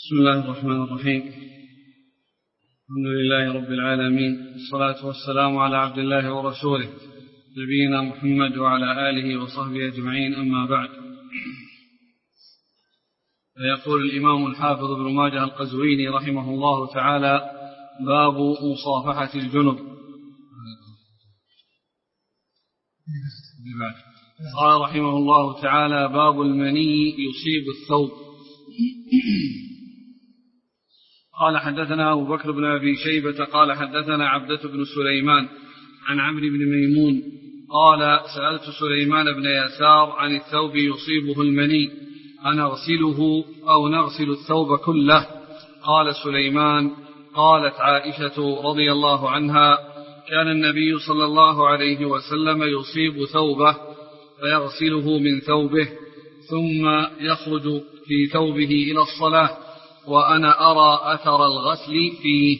بسم الله الرحمن الرحيم. الحمد لله رب العالمين، والصلاة والسلام على عبد الله ورسوله نبينا محمد وعلى آله وصحبه أجمعين، أما بعد. فيقول الإمام الحافظ ابن ماجه القزويني رحمه الله تعالى: باب مصافحة الجنب. قال رحمه الله تعالى: باب المني يصيب الثوب. قال حدثنا أبو بكر بن أبي شيبة قال حدثنا عبدة بن سليمان عن عمرو بن ميمون قال: سألت سليمان بن يسار عن الثوب يصيبه المني أنغسله أو نغسل الثوب كله؟ قال سليمان: قالت عائشة رضي الله عنها: كان النبي صلى الله عليه وسلم يصيب ثوبه فيغسله من ثوبه ثم يخرج في ثوبه إلى الصلاة، وأنا أرى أثر الغسل فيه.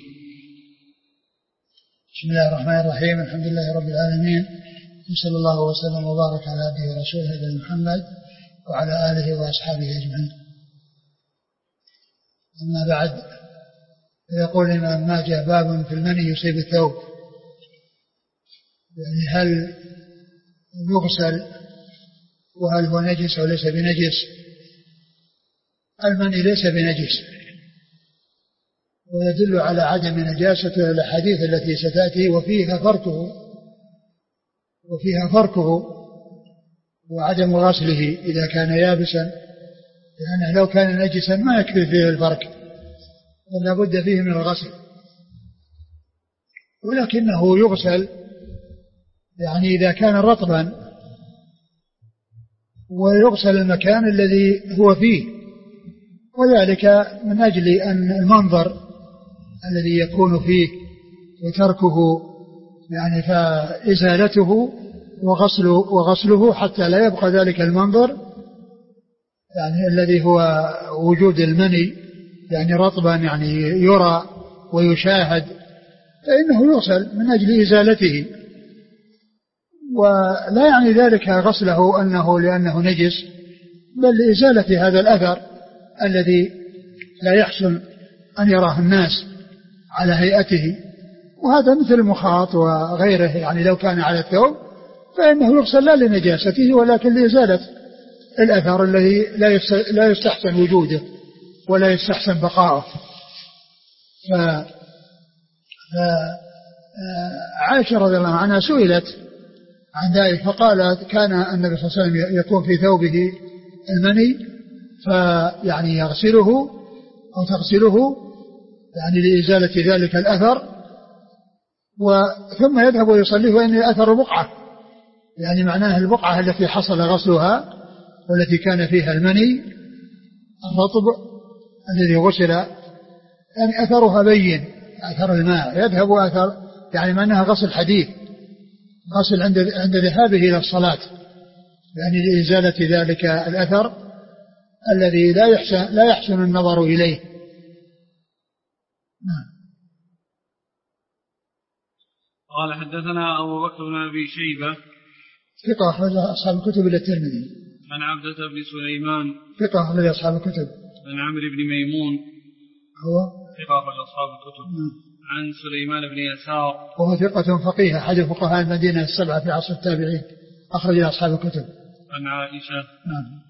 بسم الله الرحمن الرحيم. الحمد لله رب العالمين، وصلى الله وسلم وبارك على عبده ورسوله نبينا محمد وعلى آله وأصحابه أجمعين. أما بعد، يقول الإمام ماجه: باب في المني يصيب الثوب. يعني هل يغسل وهل هو نجس أو ليس بنجس؟ المني ليس بنجس، ويدل على عدم نجاسته الأحاديث التي ستأتي وفيها فركه وعدم غسله إذا كان يابسا، لأنه لو كان نجسا ما يكفي فيه الفرك، ولا بد فيه من الغسل، ولكنه يغسل يعني إذا كان رطبا، ويغسل المكان الذي هو فيه، وذلك من أجل أن المنظر الذي يكون فيه وتركه يعني فإزالته وغسله حتى لا يبقى ذلك المنظر يعني الذي هو وجود المني يعني رطبا يعني يرى ويشاهد، فإنه يغسل من أجل إزالته، ولا يعني ذلك غسله لأنه نجس، بل لإزالة هذا الأثر الذي لا يحسن أن يراه الناس على هيئته. وهذا مثل المخاط وغيره، يعني لو كان على الثوب فإنه يغسل لا لنجاسته ولكن لإزالة الأثر الذي لا يستحسن وجوده ولا يستحسن بقاؤه. عائشة رضي الله عنها سئلت عن ذلك فقالت: كان النبي صلى الله عليه وسلم يكون في ثوبه المني فيعني يغسله أو تغسله يعني لإزالة ذلك الأثر، ثم يذهب ويصليه وإن أثر بقعة، يعني معناه البقعة التي حصل غسلها والتي كان فيها المني الرطب الذي غسل، يعني أثرها بين أثر الماء، يذهب أثر يعني معناها غسل حديث، غسل عند ذهابه إلى الصلاة، يعني لإزالة ذلك الأثر الذي لا يحسن النظر إليه. قال حدثنا أبو بكر بن أبي شيبة ثقة أخرج أصحاب الكتب إلى الترمذي. عن عبدة بن سليمان ثقة أخرج أصحاب الكتب. عن عمرو بن ميمون هو ثقة أخرج أصحاب الكتب. عن سليمان بن يسار وهو ثقة فقيه أحد فقهاء المدينة السبعة في عصر التابعين، أخرج أصحاب الكتب. عن عائشة. نعم.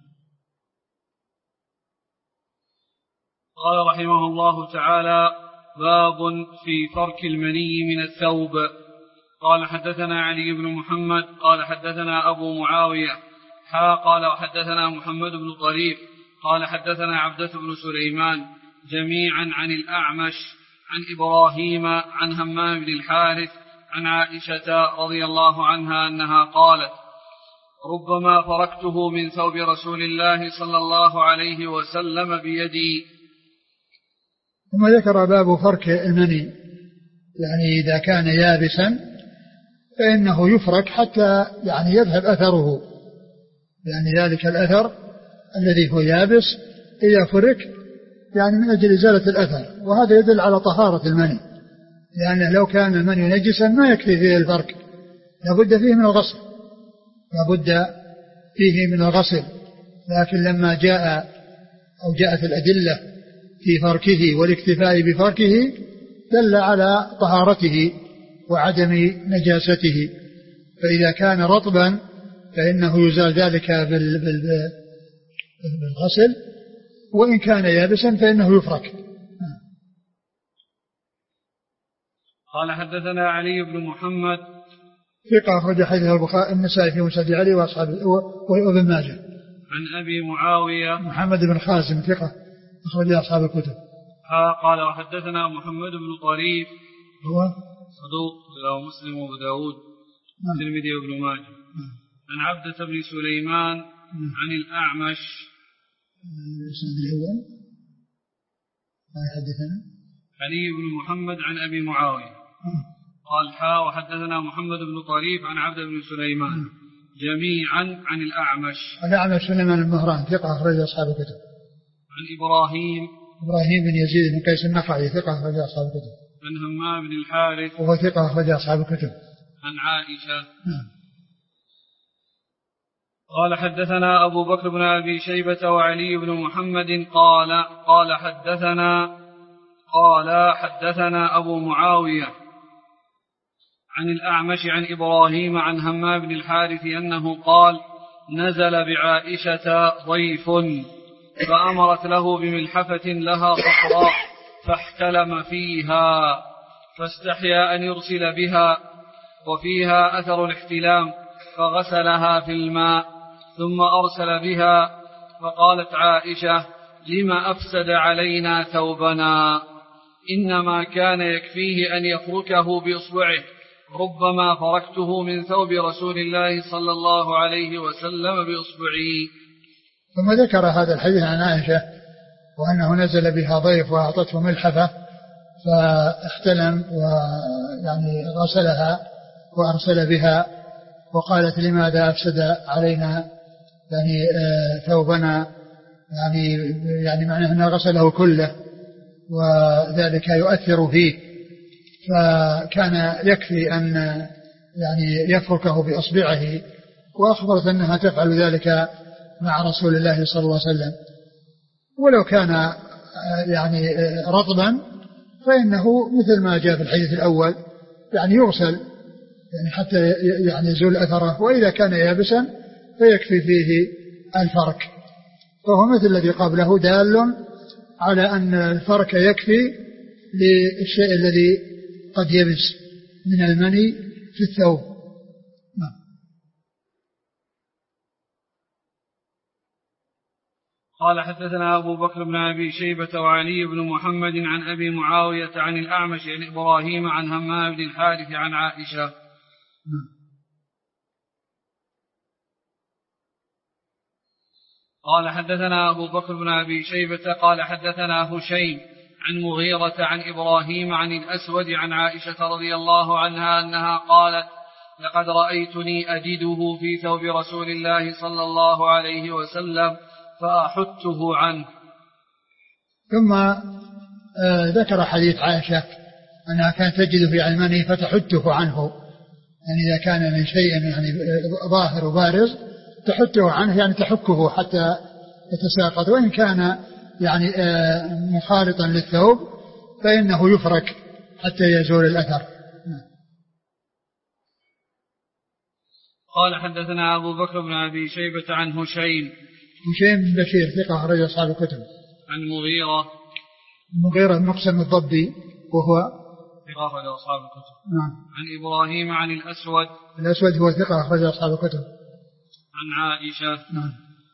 قال رحمه الله تعالى: باب في فرك المني من الثوب. قال حدثنا علي بن محمد قال حدثنا أبو معاوية قال حدثنا محمد بن طريف قال حدثنا عبدة بن سليمان جميعا عن الأعمش عن إبراهيم عن همام بن الحارث عن عائشة رضي الله عنها أنها قالت: ربما فركته من ثوب رسول الله صلى الله عليه وسلم بيدي. ثم ذكر باب فرك المني، يعني إذا كان يابسا فإنه يفرك حتى يعني يذهب أثره، يعني ذلك الأثر الذي هو يابس إذا فرك يعني من أجل إزالة الأثر، وهذا يدل على طهارة المني، لأنه لو كان المني نجسا ما يكفي فيه الفرك، لابد فيه من الغسل، لكن لما جاءت الأدلة في فركه والاكتفاء بفركه دل على طهارته وعدم نجاسته. فإذا كان رطبا فإنه يزال ذلك بالغسل، وإن كان يابسا فإنه يفرك. قال حدثنا علي بن محمد ثقة أخرج حديث البخاري النسائي في مسند علي وابن ماجه. عن أبي معاوية محمد بن خازم ثقة أخرج أصحاب الكتب. قال وحدثنا محمد بن طريف هو صدوق له مسلم وابو داود الترمذي وابن ماجه. عن عبدة بن سليمان عن الأعمش الإسناد الأول ما يحدثنا علي بن محمد عن أبي معاوية قال وحدثنا محمد بن طريف عن عبد بن سليمان جميعا عن الأعمش سليمان المهران ثقة أخرج أصحاب الكتب. عن إبراهيم بن يزيد بن قيس النخعي ثقة أخرج أصحاب الكتب. عن همام بن الحارث وهو ثقة أخرج أصحاب الكتب. عن عائشة. قال حدثنا أبو بكر بن أبي شيبة وعلي بن محمد قال حدثنا أبو معاوية عن الأعمش عن إبراهيم عن همام بن الحارث أنه قال نزل بعائشة ضيف فأمرت له بملحفة لها صفراء فاحتلم فيها فاستحيا أن يرسل بها وفيها أثر الاحتلام فغسلها في الماء ثم أرسل بها فقالت عائشة لما أفسد علينا ثوبنا إنما كان يكفيه أن يفركه بإصبعه ربما فركته من ثوب رسول الله صلى الله عليه وسلم بإصبعي. ثم ذكر هذا الحديث عن عائشة وأنه نزل بها ضيف وأعطته ملحفة فاحتلم ويعني غسلها وأرسل بها وقالت لماذا أفسد علينا يعني ثوبنا يعني معناه أنه غسله كله وذلك يؤثر فيه فكان يكفي أن يعني يفركه بأصبعه وأخبرت أنها تفعل ذلك مع رسول الله صلى الله عليه وسلم ولو كان يعني رطبا فإنه مثل ما جاء في الحديث الأول يعني يغسل يعني حتى يعني يزول أثره وإذا كان يابسا فيكفي فيه الفرك فهو مثل الذي قبله دال على أن الفرك يكفي للشيء الذي قد يبس من المني في الثوب. قال حدثنا أبو بكر بن أبي شيبة وعلي بن محمد عن أبي معاوية عن الأعمش عن إبراهيم عن همام بن الحارث عن عائشة. قال حدثنا أبو بكر بن أبي شيبة قال حدثنا هشيم عن مغيرة عن إبراهيم عن الأسود عن عائشة رضي الله عنها أنها قالت لقد رأيتني أجده في ثوب رسول الله صلى الله عليه وسلم فأحته عنه. ثم ذكر حديث عائشة أنها كانت تجد في علمانه فتحته عنه يعني إذا كان من شيء يعني ظاهر وبارز تحته عنه يعني تحكه حتى يتساقط وإن كان يعني مخالطا للثوب فإنه يفرك حتى يزول الأثر. قال حدثنا أبو بكر بن أبي شيبة عن هشيم بن بشير ثقة أخرج أصحاب الكتب. عن مغيرة بن مقسم الضبي وهو ثقة أخرج أصحاب الكتب. نعم. عن إبراهيم عن الأسود هو ثقة أخرج أصحاب الكتب. عن عائشة. نعم.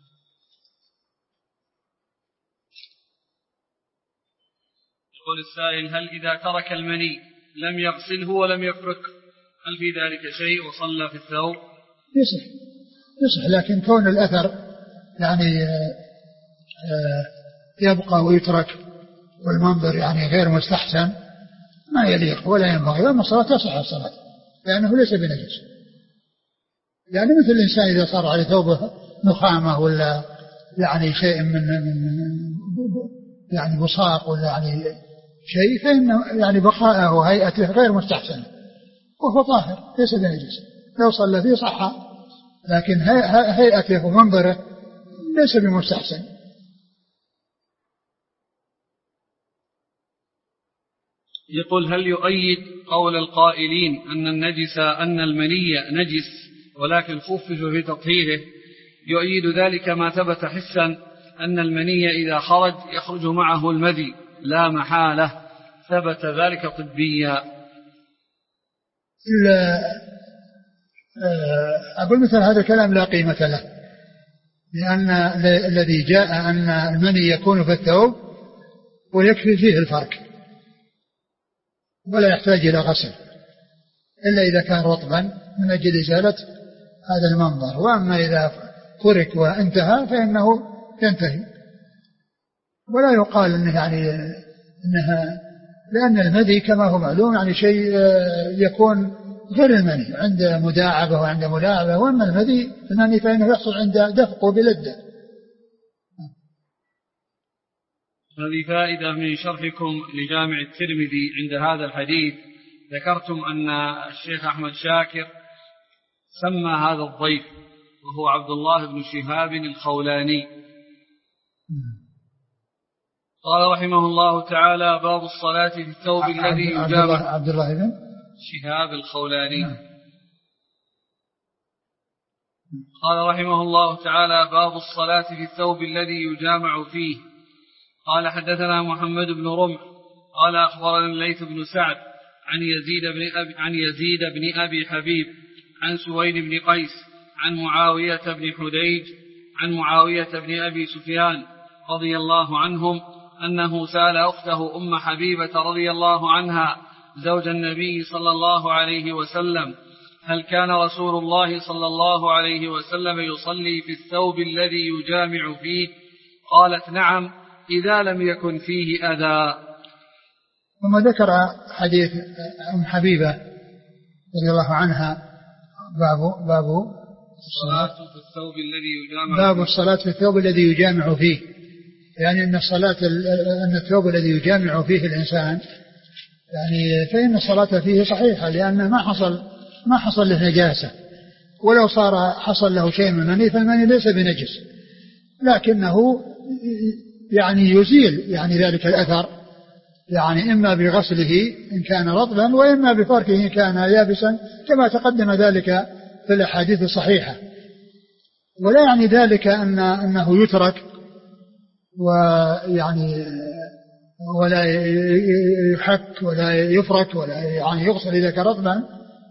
يقول السائل هل إذا ترك المني لم يغسله ولم يفرك هل في ذلك شيء وصلى في الثوب؟ يصح لكن كون الأثر يعني يبقى ويترك والمنظر يعني غير مستحسن ما يليق ولا ينبغي وأما الصلاة تصح الصلاة لأنه ليس بنجس يعني مثل الإنسان إذا صار على ثوبه نخامة ولا يعني شيء من يعني بصاق ولا يعني شيء فإنه يعني بقاءه وهيئته غير مستحسن وهو طاهر ليس بنجس لو صلى فيه صح لكن هيئته ومنظره ليس بمستحسن. يقول هل يؤيد قول القائلين أن المني نجس ولكن خفف في تطهيره، يؤيد ذلك ما ثبت حسا أن المني إذا يخرج معه المذي لا محالة، ثبت ذلك طبيا؟ أقول مثل هذا الكلام لا قيمة له، لأن الذي جاء أن المني يكون في الثوب ويكفي فيه الفرك ولا يحتاج إلى غسل إلا إذا كان رطبا من أجل إزالة هذا المنظر، وأما إذا فرك وانتهى فإنه ينتهي. ولا يقال إنه إنها، لأن المذي كما هو معلوم شيء يكون غير المني عند مداعبة وعند ملاعبة، وأما المني فإنه يحصل عند دفقه بلده. هذه فائدة من شرحكم لجامع الترمذي عند هذا الحديث، ذكرتم أن الشيخ أحمد شاكر سمى هذا الضيف وهو عبد الله بن شهاب الخولاني. قال رحمه الله تعالى: باب الصلاة في الثوب الذي يجامع. عبد الله بن شهاب الخولاني. قال رحمه الله تعالى: باب الصلاة في الثوب الذي يجامع فيه. قال حدثنا محمد بن رمح قال أخبرنا الليث بن سعد عن يزيد بن أبي حبيب عن سويد بن قيس عن معاوية بن حديج عن معاوية بن أبي سفيان رضي الله عنهم أنه سأل أخته أم حبيبة رضي الله عنها زوج النبي صلى الله عليه وسلم: هل كان رسول الله صلى الله عليه وسلم يصلي في الثوب الذي يجامع فيه؟ قالت: نعم، إذا لم يكن فيه أذى. ثم ذكر حديث أم حبيبة رضي الله عنها باب الصلاة في الثوب الذي يجامع باب الصلاة في الثوب الذي يجامع فيه، يعني أن الثوب الذي يجامع فيه الإنسان فإن الصلاة فيه صحيحة، لأن ما حصل له نجاسة، ولو حصل له شيء من المني فالمني ليس بنجس، لكنه يزيل ذلك الأثر، إما بغسله إن كان رطبا وإما بفركه إن كان يابسا، كما تقدم ذلك في الأحاديث الصحيحة. ولا يعني ذلك أنه يترك ولا يحك ولا يفرك ولا يغسل إذا كان رطبا،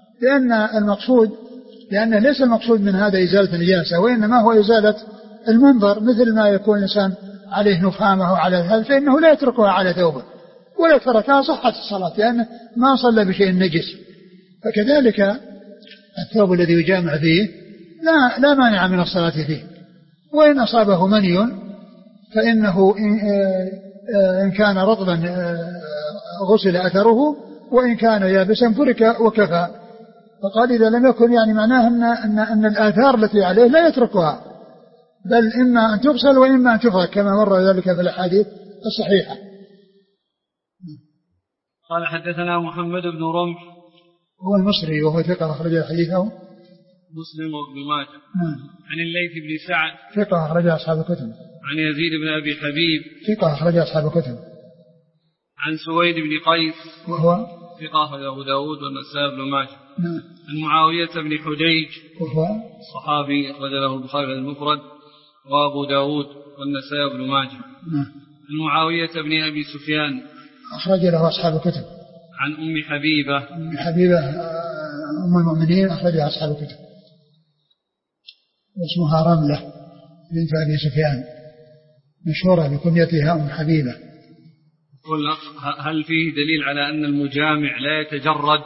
لأن ليس المقصود من هذا إزالة النجاسة، وإنما هو إزالة المنظر، مثل ما يكون الإنسان عليه نخامة وعلى هذا فإنه لا يتركها على ثوبه، ولا تركها صحت الصلاة لأنه ما صلى بشيء نجس. فكذلك الثوب الذي يجامع فيه لا مانع من الصلاة فيه، وإن أصابه مني فإنه إن كان رطبا غسل أثره، وإن كان يابسا فرك وكفى. فقال إذا لم يكن معناه أن الآثار التي عليه لا يتركها، بل إما أن تغسل وإما أن تفرك، كما مر ذلك في الأحاديث الصحيحة. قال حدثنا محمد بن رمح هو المصري وهو ثقة أخرج حديثه مسلم وابن ماجه. عن الليث بن سعد ثقة أخرج أصحاب الكتب. عن يزيد بن أبي حبيب ثقة أخرج أصحاب الكتب. عن سويد بن قيس وهو ثقة أخرج أبو داود والنسائي بن ماجه. عن معاوية بن حديج وهو صحابي أخرج له البخاري المفرد وأبو داود والنسائي بن ماجه. عن معاوية بن أبي سفيان أخرج له أصحاب الكتب. عن أم حبيبة أم المؤمنين أخرج لها أصحاب الكتب، واسمها رملة بنت أبي سفيان، مشهورة بكنيتها أم حبيبة. هل فيه دليل على أن المجامع لا يتجرد؟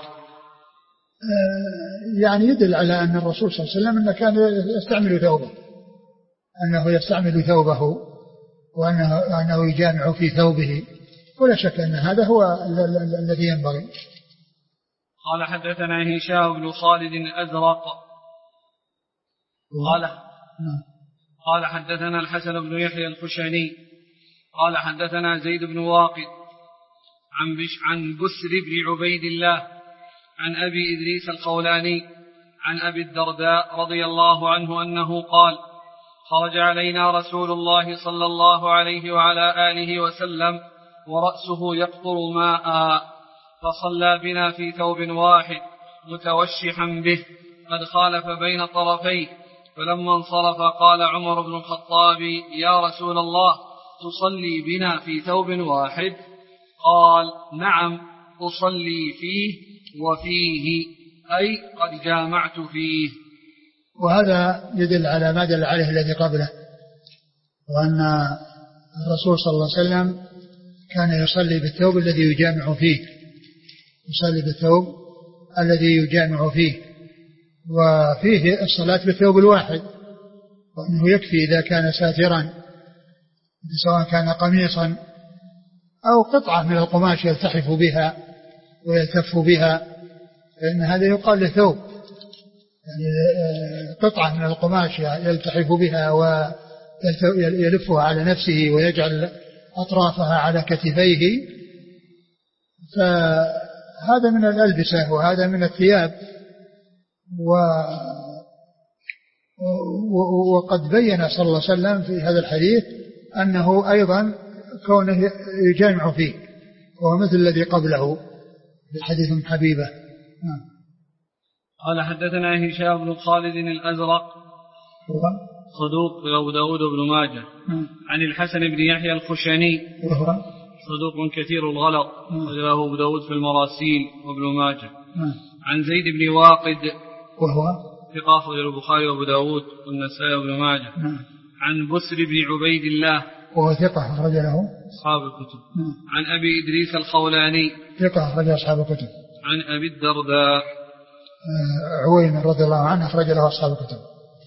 يدل على أن الرسول صلى الله عليه وسلم كان يستعمل ثوبه، أنه يستعمل ثوبه وأنه يجامع في ثوبه، ولا شك أن هذا هو الذي ينبغي. قال حدثنا هشام بن خالد الأزرق قال حدثنا الحسن بن يحيى الخشني قال حدثنا زيد بن واقد عن بسر بن عبيد الله عن أبي إدريس الخولاني عن أبي الدرداء رضي الله عنه أنه قال: خرج علينا رسول الله صلى الله عليه وعلى آله وسلم ورأسه يقطر ماء، فصلى بنا في ثوب واحد متوشحا به قد خالف بين طرفيه، فلما انصرف قال عمر بن الخطاب: يا رسول الله، تصلي بنا في ثوب واحد؟ قال: نعم، أصلي فيه وفيه، أي قد جامعت فيه. وهذا يدل على ما دل عليه الذي قبله، وأن الرسول صلى الله عليه وسلم كان يصلي بالثوب الذي يجامع فيه، يصلي بالثوب الذي يجامع فيه، وفيه الصلاة بالثوب الواحد، وأنه يكفي إذا كان ساترا، سواء كان قميصا أو قطعة من القماش يلتحف بها ويلتف بها، فإن هذا يقال له ثوب، يعني قطعة من القماش يلتحف بها ويلفها على نفسه ويجعل أطرافها على كتفيه، فهذا من الألبسة وهذا من الثياب. وقد بين صلى الله عليه وسلم في هذا الحديث أنه أيضا كونه يجامع فيه، وهو مثل الذي قبله في حديث من حبيبة. قال حدثنا هشام بن خالد الأزرق صدوق أبو داود بن ماجه عن الحسن بن يحيى الخشني صدوق كثير الغلط وله أبو داود في المراسيل وابن ماجه عن زيد بن واقد وهو ثقة أخرجه البخاري وأبو داود والنسائي وابن ماجه عن بسر بن عبيد الله وهو ثقة أخرج له أصحاب الكتب عن أبي إدريس الخولاني ثقة أخرج أصحاب الكتب عن أبي الدرداء عويم رضي الله عنه أخرج له أصحاب الكتب.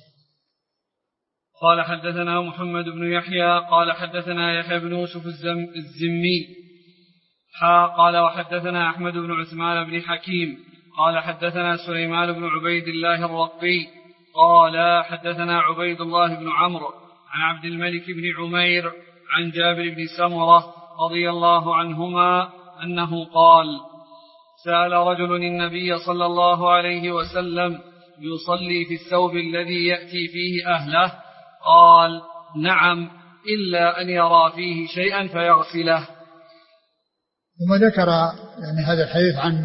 قال حدثنا محمد بن يحيى قال حدثنا يحيى بن يوسف الزمي قال وحدثنا أحمد بن عثمان بن حكيم قال حدثنا سليمان بن عبيد الله الرقي قال حدثنا عبيد الله بن عمرو عن عبد الملك بن عمير عن جابر بن سمرة رضي الله عنهما أنه قال: سأل رجل النبي صلى الله عليه وسلم: يصلي في الثوب الذي يأتي فيه أهله؟ قال: نعم، إلا أن يرى فيه شيئا فيغسله. ثم ذكر يعني هذا الحديث عن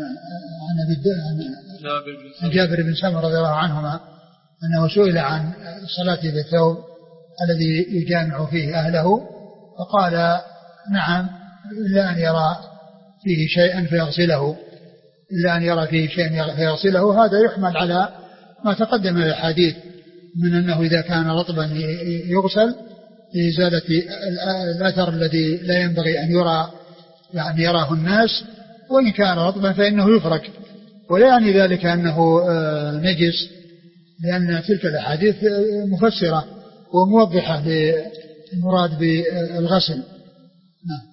جابر بن سمرة رضي الله عنهما أنه سئل عن صلاة بالثوب الذي يجامع فيه أهله، فقال: نعم، إلا أن يرى فيه شيئا فيغسله، إلا أن يرى فيه شيئا فيغسله. هذا يحمل على ما تقدم من الحديث من أنه إذا كان رطبا يغسل لإزالة الأثر الذي لا ينبغي أن يرى، يعني يراه الناس، وإن كان رطبا فإنه يفرك، ولا يعني ذلك أنه نجس، لأن تلك الأحاديث مفسرة وموضحة للمراد بالغسل. نعم.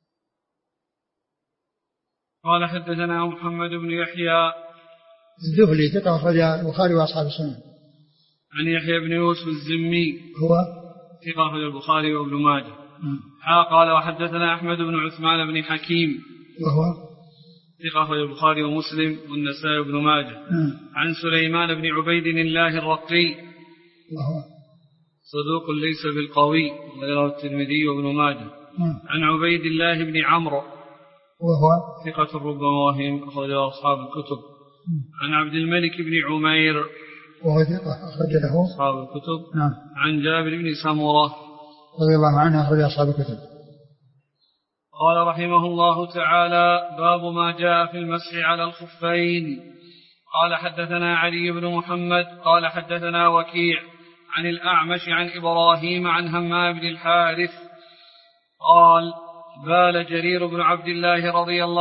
قال حدثنا محمد بن يحيى الذهلي ثقة أخرج البخاري وأصحاب السنن عن يحيى بن يوسف الزمي هو ثقة أخرج البخاري وابن ماجه قال وحدثنا أحمد بن عثمان بن حكيم وهو ثقة أخرج البخاري ومسلم والنسائي وابن ماجه عن سليمان بن عبيد الله الرقي وهو صدوق ليس بالقوي وغيره الترمذي وابن ماجه عن عبيد الله بن عمرو وهو ثقة ربما وهم أخرجه أصحاب الكتب عن عبد الملك بن عمير وهو ثقة أخرج له أصحاب الكتب نعم عن جابر بن سمرة رضي الله عنه أخرج أصحاب الكتب. قال رحمه الله تعالى: باب ما جاء في المسح على الخفين. قال حدثنا علي بن محمد قال حدثنا وكيع عن الأعمش عن إبراهيم عن همام بن الحارث قال: بال جرير بن عبد الله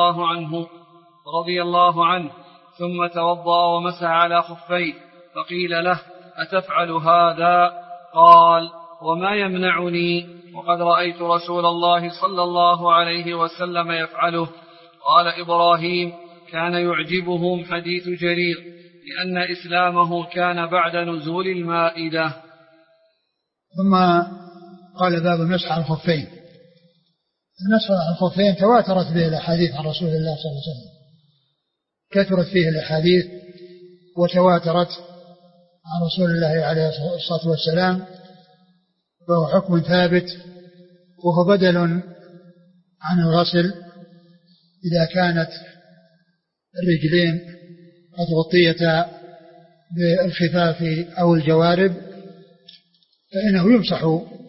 رضي الله عنه ثم توضأ ومسح على خفيه، فقيل له: أتفعل هذا؟ قال: وما يمنعني، وقد رأيت رسول الله صلى الله عليه وسلم يفعله. قال إبراهيم: كان يعجبهم حديث جرير لأن إسلامه كان بعد نزول المائدة. ثم قال: باب المسح على الخفين. المسح على الخفين تواترت به الأحاديث عن رسول الله صلى الله عليه وسلم، كثرت فيه الأحاديث وتواترت عن رسول الله عليه الصلاة والسلام، وهو حكم ثابت، وهو بدل عن الغسل إذا كانت الرجلين قد غطيتا بالخفاف أو الجوارب فإنه يمسح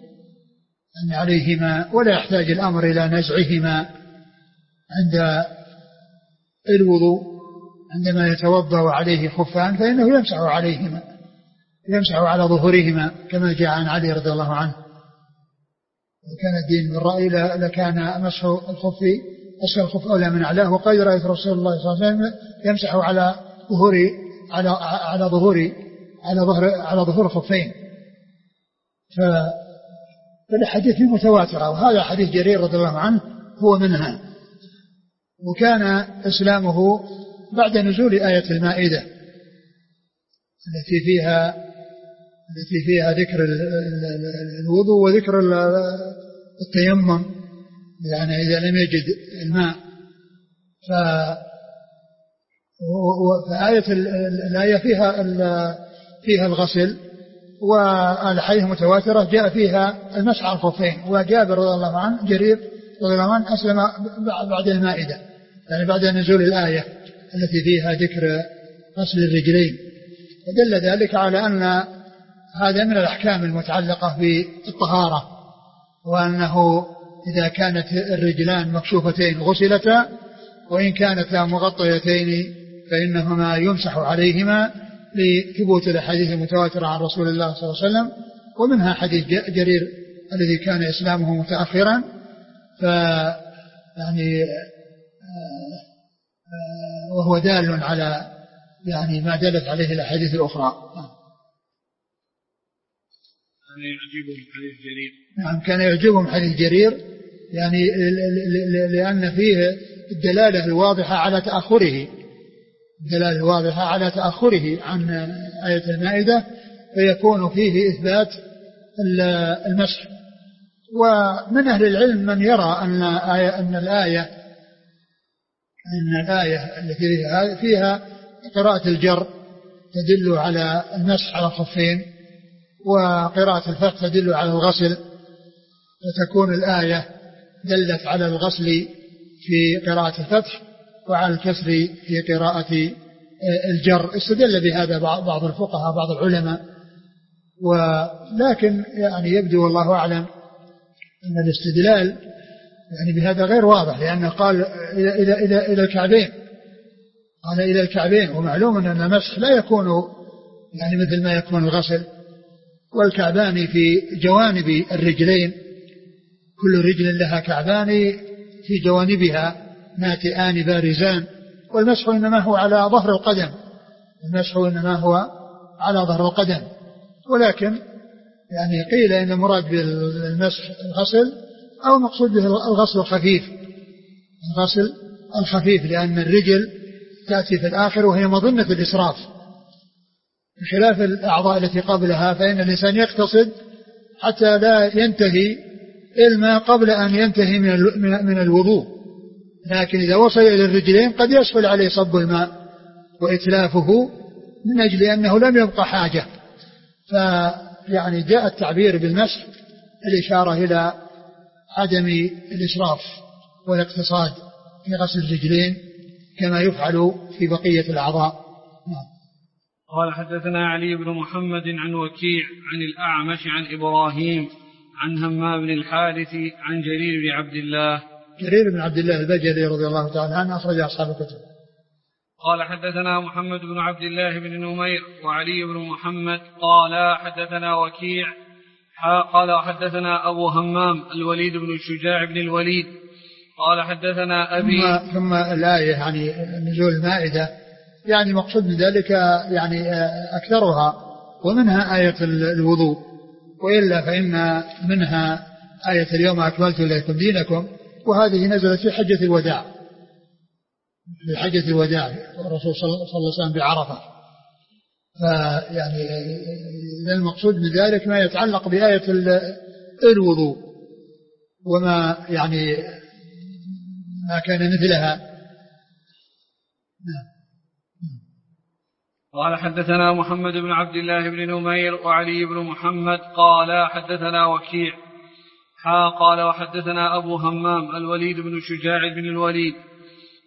عليهما ولا يحتاج الأمر إلى نزعهما عند الوضوء. عندما يتوضأ عليه خفان فإنه يمسح عليهما، يمسح على ظهورهما كما جاء عن علي رضي الله عنه. وكان الدين بالرأي لكان مسح الخف أسفل الخف أولى من أعلاه، وقد رأيت رسول الله صلى الله عليه وسلم يمسح على ظهور الخفين. فالحديث متواترة، وهذا حديث جرير رضي الله عنه هو منها. وكان إسلامه بعد نزول آية المائدة التي فيها ذكر الوضوء وذكر التيمم، يعني إذا لم يجد الماء. فآية الآية فيها الغسل، والحديث متواترة جاء فيها المسح على الخفين. وجابر رضي الله عنه جرير رضي الله عنه أسلم بعد المائدة، يعني بعد نزول الآية التي فيها ذكر غسل الرجلين. ودل ذلك على أن هذا من الأحكام المتعلقة بالطهارة، وأنه إذا كانت الرجلان مكشوفتين غسلتا، وإن كانتا مغطيتين فإنهما يمسح عليهما لثبوت الحديث المتواتر عن رسول الله صلى الله عليه وسلم. ومنها حديث جرير الذي كان إسلامه متأخرا، يعني وهو دال على يعني ما دلت عليه الأحاديث الأخرى. كان يعجبهم حديث جرير. نعم، كان يعجبهم حديث جرير، يعني لأن فيه الدلالة الواضحة على تأخره، الدلالة الواضحة على تأخره عن آية المائدة، فيكون فيه إثبات المسح. ومن أهل العلم من يرى أن الآية التي فيها قراءة الجر تدل على المسح على الخفين، وقراءة الفتح تدل على الغسل، فتكون الآية دلت على الغسل في قراءة الفتح وعلى الكسر في قراءة الجر. استدل بهذا بعض الفقهاء بعض العلماء، ولكن يعني يبدو والله أعلم أن الاستدلال يعني بهذا غير واضح، لأنه قال إلى الكعبين، قال إلى الكعبين، ومعلوم أن المسح لا يكون يعني مثل ما يكون الغسل، والكعبان في جوانب الرجلين، كل رجل لها كعبان في جوانبها ناتئان بارزان، والمسح إنما هو على ظهر القدم، المسح إنما هو على ظهر القدم. ولكن يعني قيل إن المراد بالمسح الغسل، أو مقصود به الغسل الخفيف، الغسل الخفيف، لأن الرجل تأتي في الآخر وهي مظنة الإسراف، بخلاف الأعضاء التي قبلها، فإن الإنسان يقتصد حتى لا ينتهي الماء قبل أن ينتهي من الوضوء. لكن إذا وصل إلى الرجلين قد يسهل عليه صب الماء وإتلافه من أجل أنه لم يبقى حاجة. فيعني جاء التعبير بالمسح الإشارة إلى عدم الإسراف والاقتصاد في غسل الرجلين كما يفعل في بقية الأعضاء. قال حدثنا علي بن محمد عن وكيع عن الأعمش عن إبراهيم عن همام بن الحارث عن جرير بن عبد الله. جرير بن عبد الله البجلي رضي الله تعالى عنه أخرج أصحاب الكتب. قال حدثنا محمد بن عبد الله بن نمير وعلي بن محمد قال حدثنا وكيع قال حدثنا أبو همام الوليد بن الشجاع بن الوليد قال حدثنا أبي. ثم الآية يعني نزول المائدة، يعني مقصود من ذلك يعني أكثرها، ومنها آية الوضوء، وإلا فإن منها آية اليوم أكملت لكم دينكم، وهذه نزلت في حجة الوداع، في حجة الوداع الرسول صلى الله عليه وسلم بعرفة. فيعني المقصود من ذلك ما يتعلق بآية الوضوء وما يعني ما كان مثلها. قال حدثنا محمد بن عبد الله بن نمير وعلي بن محمد قال حدثنا وكيع قال وحدثنا أبو همام الوليد بن شجاع بن الوليد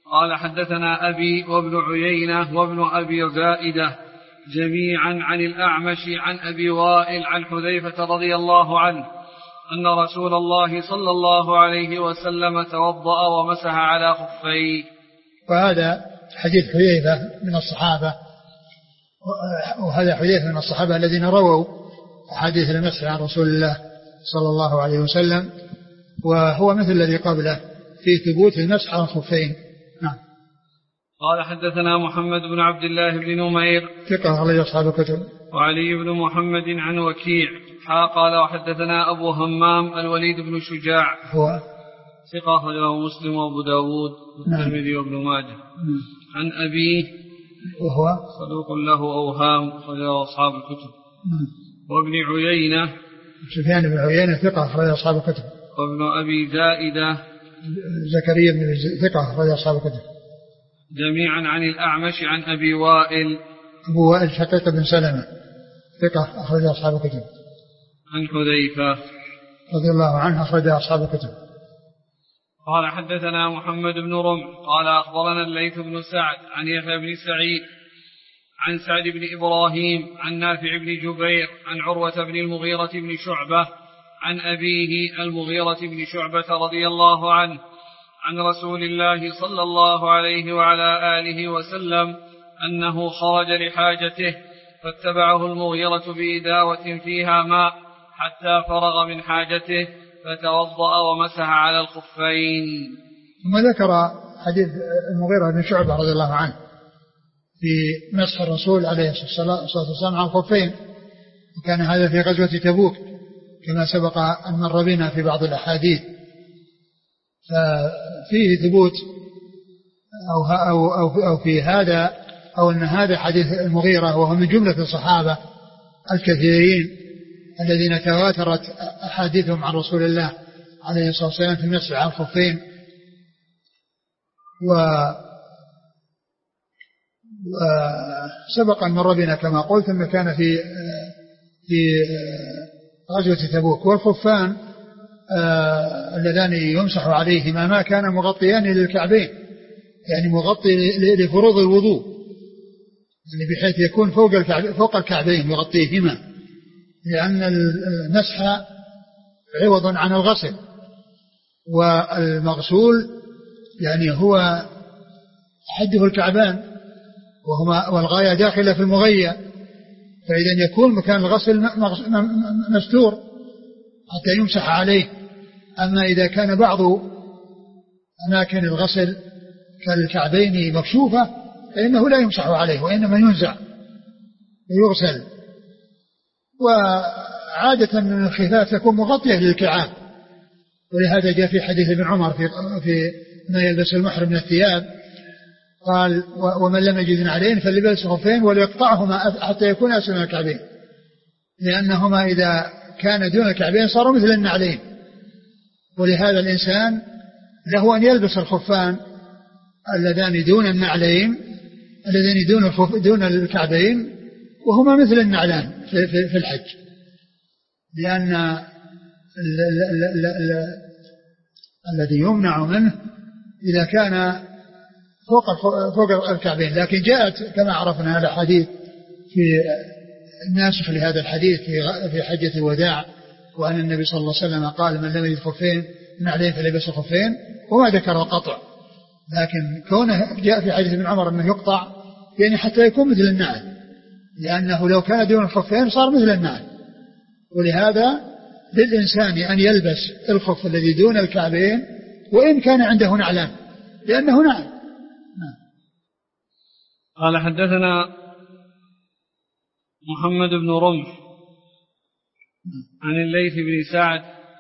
قال حدثنا أبي وابن عيينة وابن أبي زائدة جميعا عن الأعمش عن أبي وائل عن حذيفة رضي الله عنه أن رسول الله صلى الله عليه وسلم توضأ ومسح على خفيه. وهذا حديث حذيفة من الصحابة، وهذا حذيفة من الصحابة الذين رووا أحاديث المسح عن رسول الله صلى الله عليه وسلم، وهو مثل الذي قبله في ثبوت المسح على الخفين. نعم. قال حدثنا محمد بن عبد الله بن نمير ثقة أخرج أصحاب الكتب. وعلي بن محمد عن وكيع قال وحدثنا أبو همام الوليد بن شجاع هو ثقة أخرجه مسلم وأبو داود والترمذي وابن ماجه. عن أبيه وهو صدوق له أوهام أخرجه أصحاب الكتب. وابن عيينة سفيان بن عيينة ثقة أخرج أصحاب الكتب. وابن أبي زائدة زكريا بن ثقة أخرج أصحاب الكتب. جميعا عن الأعمش عن أبي وائل أبو وائل شقيق بن سلمة ثقة أخرج أصحاب الكتب. عن حذيفة رضي الله عنه أخرج أصحاب الكتب. قال حدثنا محمد بن رمح قال أخبرنا الليث بن سعد عن يحيى بن سعيد عن سعد بن إبراهيم عن نافع بن جبير عن عروة بن المغيرة بن شعبة عن أبيه المغيرة بن شعبة رضي الله عنه عن رسول الله صلى الله عليه وعلى آله وسلم أنه خرج لحاجته فاتبعه المغيرة بإداوة فيها ماء حتى فرغ من حاجته فتوضأ ومسح على الخفين. ثم ذكر حديث المغيرة بن شعبة رضي الله عنه في مسح الرسول عليه الصلاة والسلام على الخفين، وكان هذا في غزوة تبوك كما سبق أن مر بنا في بعض الأحاديث. ففيه ثبوت أو في هذا أو أن هذا حديث المغيرة وهو من جملة الصحابة الكثيرين الذين تواترت أحاديثهم عن رسول الله عليه الصلاة والسلام في المسح على الخفين. وسبق أن مر بنا كما قلت أنه كان في غزوة تبوك، والخفان اللذان يمسح عليهما ما كان مغطيان للكعبين، يعني مغطي لفروض الوضوء، يعني بحيث يكون فوق الكعبين يغطيهما، لأن المسح عوض عن الغسل، والمغسول يعني هو حده الكعبان والغاية داخلة في المغية، فإذا يكون مكان الغسل مستور حتى يمسح عليه. أما إذا كان بعض أماكن الغسل كالكعبين مكشوفة فإنه لا يمسح عليه وإنما ينزع ويغسل. وعادة من الخفاف تكون مغطية للكعاب، ولهذا جاء في حديث ابن عمر في ما يلبس المحرم من الثياب قال ومن لم يجد نعلين فليلبس خفين وليقطعهما حتى يكون أسفل من الكعبين، لأنهما إذا كان دون الكعبين صاروا مثل النعلين. ولهذا الإنسان له أن يلبس الخفان اللذان دون النعلين اللذان دون الكعبين وهما مثل النعلان في الحج، لأن الذي يمنع منه إذا كان فوق الكعبين. لكن جاءت كما عرفنا هذا الحديث في الناسخ لهذا الحديث في حجة الوداع، وأن النبي صلى الله عليه وسلم قال من لم يجد خفين نعلين فليلبس خفين، وما ذكر القطع، لكن كونه جاء في حديث ابن عمر أنه يقطع يعني حتى يكون مثل النعل، لأنه لو كان دون الخفين صار مثل النعل. ولهذا للإنسان أن يلبس الخف الذي دون الكعبين وإن كان عنده نعلان، لأنه نعل. قال حدثنا محمد بن رمح عن الليث بن سعد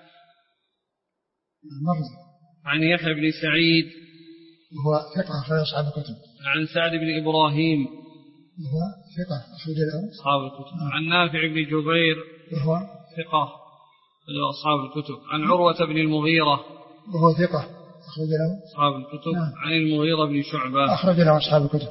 عن يحيى بن سعيد وهو ثقة أخرج أصحاب الكتب. عن سعد بن إبراهيم وهو ثقة أخرج له أصحاب الكتب. عن نافع بن جبير وهو ثقة أخرج أصحاب الكتب. عن عروة بن المغيرة وهو ثقة أخرج له أصحاب الكتب. عن المغيرة بن شعبة أخرج له أصحاب الكتب.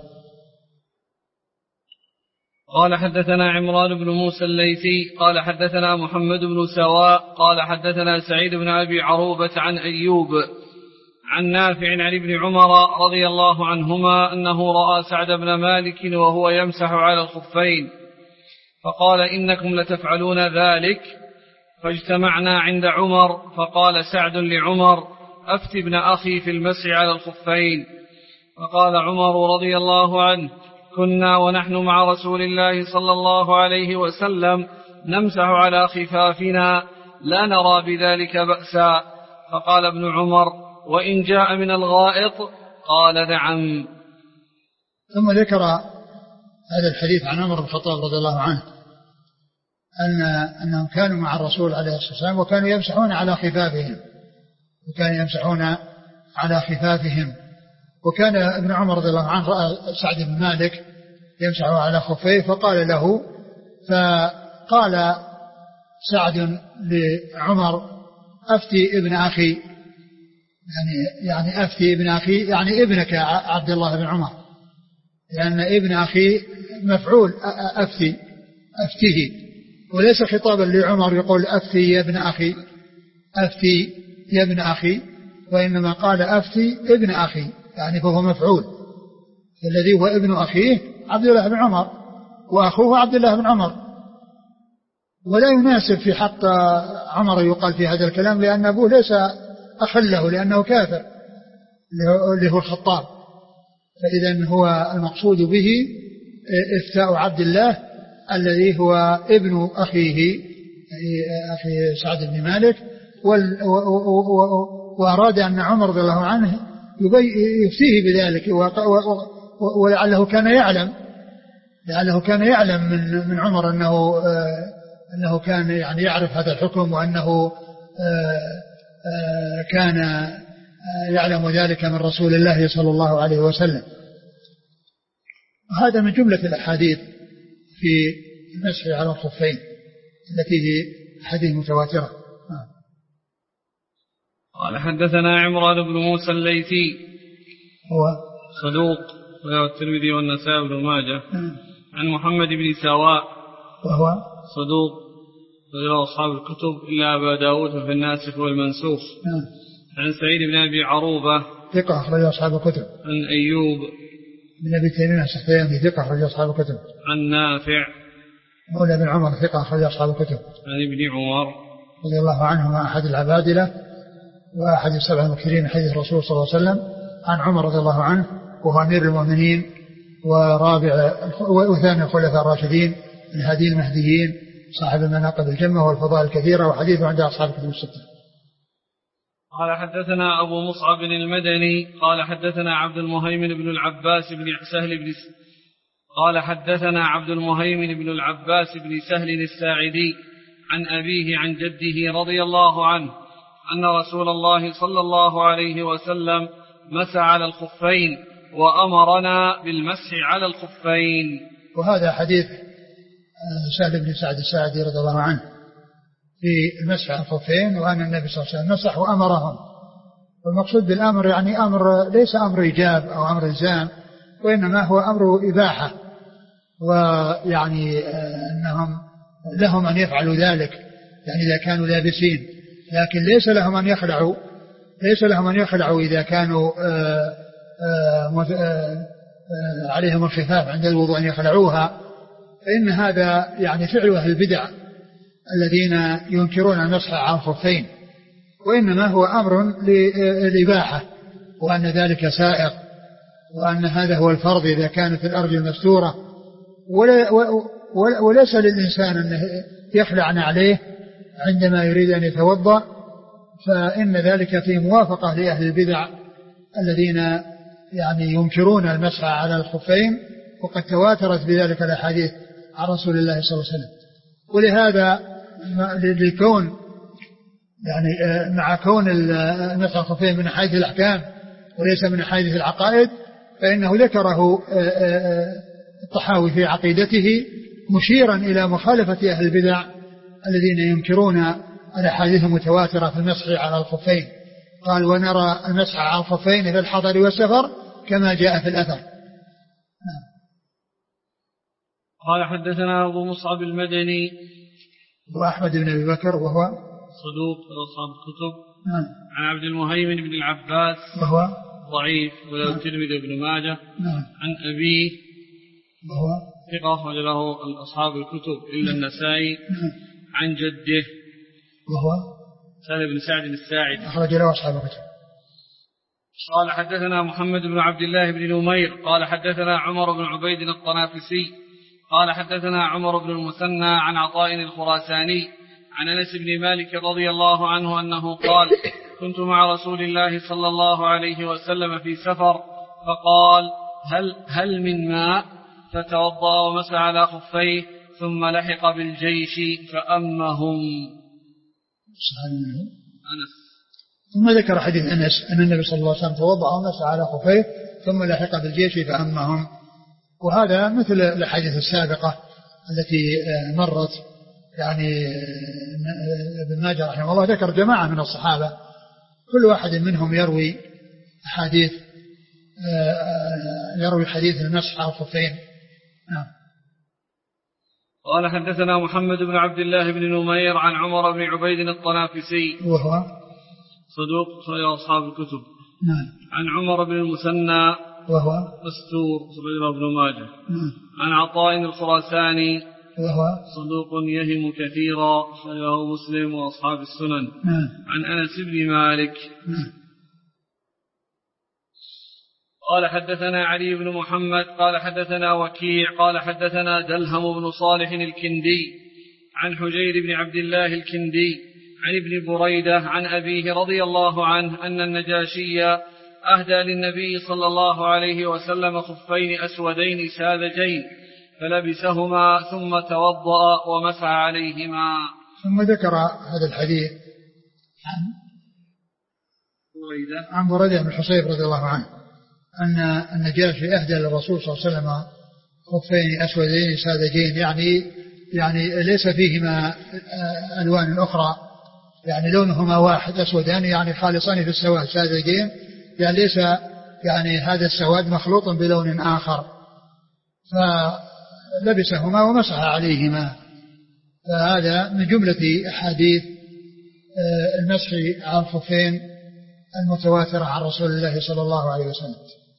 قال حدثنا عمران بن موسى الليثي قال حدثنا محمد بن سواء قال حدثنا سعيد بن أبي عروبة عن أيوب عن نافع عن ابن عمر رضي الله عنهما أنه رأى سعد بن مالك وهو يمسح على الخفين فقال إنكم لتفعلون ذلك، فاجتمعنا عند عمر فقال سعد لعمر أفت ابن أخي في المسح على الخفين، فقال عمر رضي الله عنه كنا ونحن مع رسول الله صلى الله عليه وسلم نمسح على خفافنا لا نرى بذلك بأسا، فقال ابن عمر وإن جاء من الغائط قال نعم. ثم ذكر هذا الحديث عن عمر بن الخطاب رضي الله عنه أنهم كانوا مع الرسول عليه الصلاة والسلام وكانوا يمسحون على خفافهم، وكان ابن عمر رضي الله عنه رأى سعد بن مالك يمسح على خفيه فقال له، فقال سعد لعمر أفتي ابن أخي، يعني أفتي ابن أخي يعني ابنك عبد الله بن عمر، لأن ابن أخي مفعول أفتيه، وليس خطابا لعمر يقول أفتي يا ابن أخي، وإنما قال أفتي ابن أخي، يعني فهو مفعول، الذي هو ابن أخيه عبد الله بن عمر وأخوه عبد الله بن عمر. ولا يناسب في حق عمر يقال في هذا الكلام لأن أبوه ليس أخا له لأنه كافر اللي هو الخطاب، فإذا هو المقصود به إفتاء عبد الله الذي هو ابن أخيه أخي سعد بن مالك، وأراد أن عمر رضي الله عنه يفتيه بذلك، ولعله كان يعلم من عمر أنه كان يعني يعرف هذا الحكم، وأنه كان يعلم ذلك من رسول الله صلى الله عليه وسلم. هذا من جملة الأحاديث في المسح على الخفين التي هي أحاديث متواترة. قال حدثنا عمران بن موسى الليثي هو صدوق رواه الترمذي والنسائي وابن ماجه، عن محمد بن سواء وهو صدوق رواه أصحاب الكتب إلا أبا داود في الناسخ والمنسوخ، عن سعيد بن أبي عروبة ثقة أخرج أصحاب الكتب، عن أيوب بن أبي تميم السختياني ثقة أخرج أصحاب الكتب، عن نافع مولى بن عمر ثقة أخرج أصحاب الكتب، عن ابن عمر رضي الله عنهما أحد العبادلة وأحد السبع المكثرين من حديث الرسول صلى الله عليه وسلم، عن عمر رضي الله عنه وهو أمير المؤمنين وثاني الخلفاء الراشدين الهادي المهديين صاحب المناقب الجمة والفضائل الكثيرة، وحديثه عند أصحاب الكتب الستة. قال حدثنا أبو مصعب المدني قال حدثنا عبد المهيمن بن العباس بن سهل بن قال حدثنا عبد المهيمن بن العباس بن سهل الساعدي عن أبيه عن جده رضي الله عنه أن رسول الله صلى الله عليه وسلم مسح على الخفين وأمرنا بالمسح على الخفين. وهذا حديث سهل بن سعد الساعدي رضي الله عنه في المسح على الخفين، وأن النبي صلى الله عليه وسلم مسح وأمرهم، والمقصود بالأمر يعني أمر ليس أمر إيجاب أو أمر إلزام، وإنما هو أمر إباحة، ويعني أنهم لهم أن يفعلوا ذلك يعني إذا كانوا لابسين، لكن ليس لهم أن يخلعوا إذا كانوا عليهم الخفاف عند الوضوء أن يخلعوها، فإن هذا يعني فعل أهل البدع الذين ينكرون المسح على الخفين، وإنما هو أمر للإباحة، وأن ذلك سائغ، وأن هذا هو الفرض إذا كانت الأرض المستورة، وليس للإنسان أن يخلع عليه عندما يريد أن يتوضأ، فإن ذلك في موافقة لأهل البدع الذين يعني ينكرون المسح على الخفين، وقد تواترت بذلك الأحاديث عن رسول الله صلى الله عليه وسلم. ولهذا للكون يعني مع كون المسح على الخفين من حيث الأحكام وليس من حيث العقائد، فإنه ذكره الطحاوي في عقيدته مشيرا إلى مخالفة أهل البدع الذين ينكرون الأحاديث المتواترة في المسح على الخفين. قال ونرى المسح على الخفين في الحضر والسفر كما جاء في الأثر. قال حدثنا أبو مصعب المدني وأحمد بن أبي بكر وهو صدوق أصحاب الكتب، نعم. عن عبد المهيمن بن العباس وهو ضعيف وله الترمذي وابن ماجه. نعم. عن أبيه وهو ثقة أخرج له أصحاب الكتب إلا النسائي. نعم. عن جده وهو سهل بن سعد الساعدي أخرج له أصحاب الكتب. قال حدثنا محمد بن عبد الله بن نمير قال حدثنا عمر بن عبيد الطنافسي قال حدثنا عمر بن المثنى عن عطاء الخراساني عن أنس بن مالك رضي الله عنه أنه قال كنت مع رسول الله صلى الله عليه وسلم في سفر فقال هل من ماء فتوضأ ومسح على خفيه ثم لحق بالجيش فأمهم. أنس. ثم ذكر حديث أنس أن النبي صلى الله عليه وسلم توضأ ومسح على خفيه ثم لحق بالجيش فأمهم. وهذا مثل الأحاديث السابقة التي مرت. يعني ابن ماجه رحمه الله ذكر جماعة من الصحابة كل واحد منهم يروي حديث المسح على الخفين. نعم. قال حدثنا محمد بن عبد الله بن نمير عن عمر بن عبيد الطنافسي وهو صدوق صحيح أصحاب الكتب. نعم. عن عمر بن المثنى وهو مستور صحيح ابن ماجه. نعم. عن عطاء الخراساني وهو صدوق يهم كثيرا صحيح مسلم وأصحاب السنن. نعم. عن أنس بن مالك. نعم. قال حدثنا علي بن محمد قال حدثنا وكيع قال حدثنا دلهم بن صالح الكندي عن حجير بن عبد الله الكندي عن ابن بريدة عن أبيه رضي الله عنه أن النجاشي أهدى للنبي صلى الله عليه وسلم خفين أسودين ساذجين فلبسهما ثم توضأ ومسح عليهما. ثم ذكر هذا الحديث عن بريدة بن الحصيب رضي الله عنه أن النجاشي أهدى للرسول صلى الله عليه وسلم خفين أسودين ساذجين يعني ليس فيهما ألوان أخرى، يعني لونهما واحد أسودان يعني خالصان في السواد ساذجين، يعني ليس يعني هذا السواد مخلوط بلون آخر، فلبسهما ومسح عليهما. فهذا من جملة أحاديث المسح على الخفين المتواترة عن رسول الله صلى الله عليه وسلم.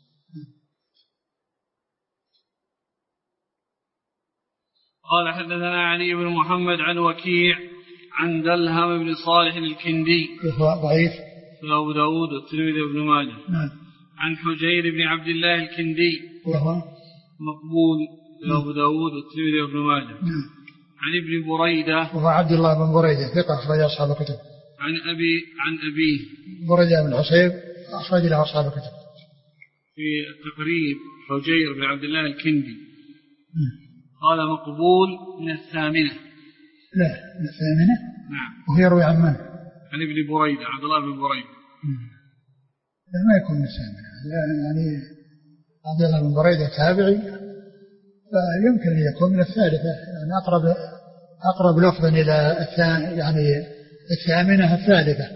قال حدثنا علي بن محمد عن وكيع عن دلهم بن صالح الكندي وهو ضعيف أبو داود والترمذي وابن ماجه. عن حجير بن عبد الله الكندي وهو مقبول أبو داود والترمذي وابن ماجه. عن ابن بريدة وهو عبد الله بن بريدة ثقة أخرج أصحاب الكتب. عن أبيه بريدة بن الحصيب أخرج له أصحاب الكتب. في التقريب حجير بن عبد الله الكندي قال مقبول من الثامنة. لا من الثامنة. نعم. وهو يروي عن من؟ عن ابن بريدة عبد الله بن بريدة. لا ما يكون من الثامنة، يعني عبد الله بن بريدة تابعي، فيمكن أن يكون من الثالثة، يعني أقرب لفظا إلى يعني الثامنة الثالثة،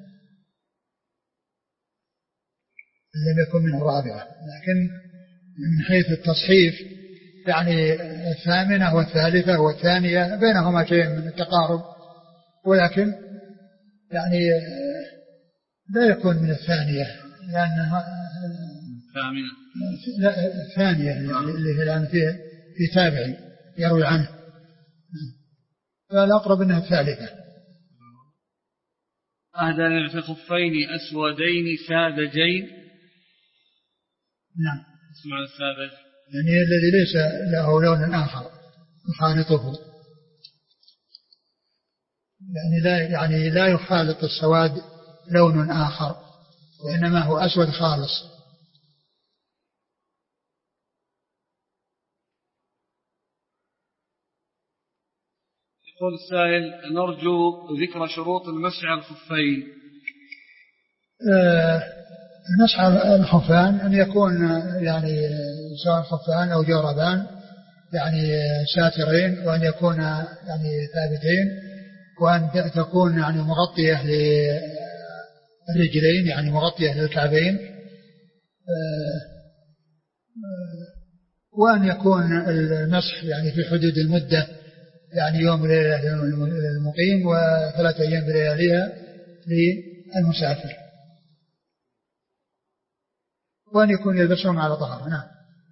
لم يكن منه الرابعة، لكن من حيث التصحيف يعني الثامنة والثالثة والثانية بينهما شيء من التقارب، ولكن يعني لا يكون من الثانية لأنها الثانية يعني اللي هي الآن في تابعي يروي عنه، فالأقرب أنها الثالثة. أهدى في خفين أسودين ساذجين. نعم. اسمع الساذج يعني الذي ليس له لون آخر يخالطه، يعني لا يخالط السواد لون آخر، وإنما هو أسود خالص. يقول السائل نرجو ذكر شروط المسح على الخفين. المسح على الخفان أن يكون يعني سواء خفان أو جوربان يعني ساترين، وأن يكون يعني ثابتين، وأن تكون يعني مغطية للرجلين يعني مغطية للكعبين، وأن يكون المسح يعني في حدود المدة، يعني يوم وليلة للمقيم و3 أيام بلياليها المسافر، وأن يكون يلبسهم على طهارة. نعم.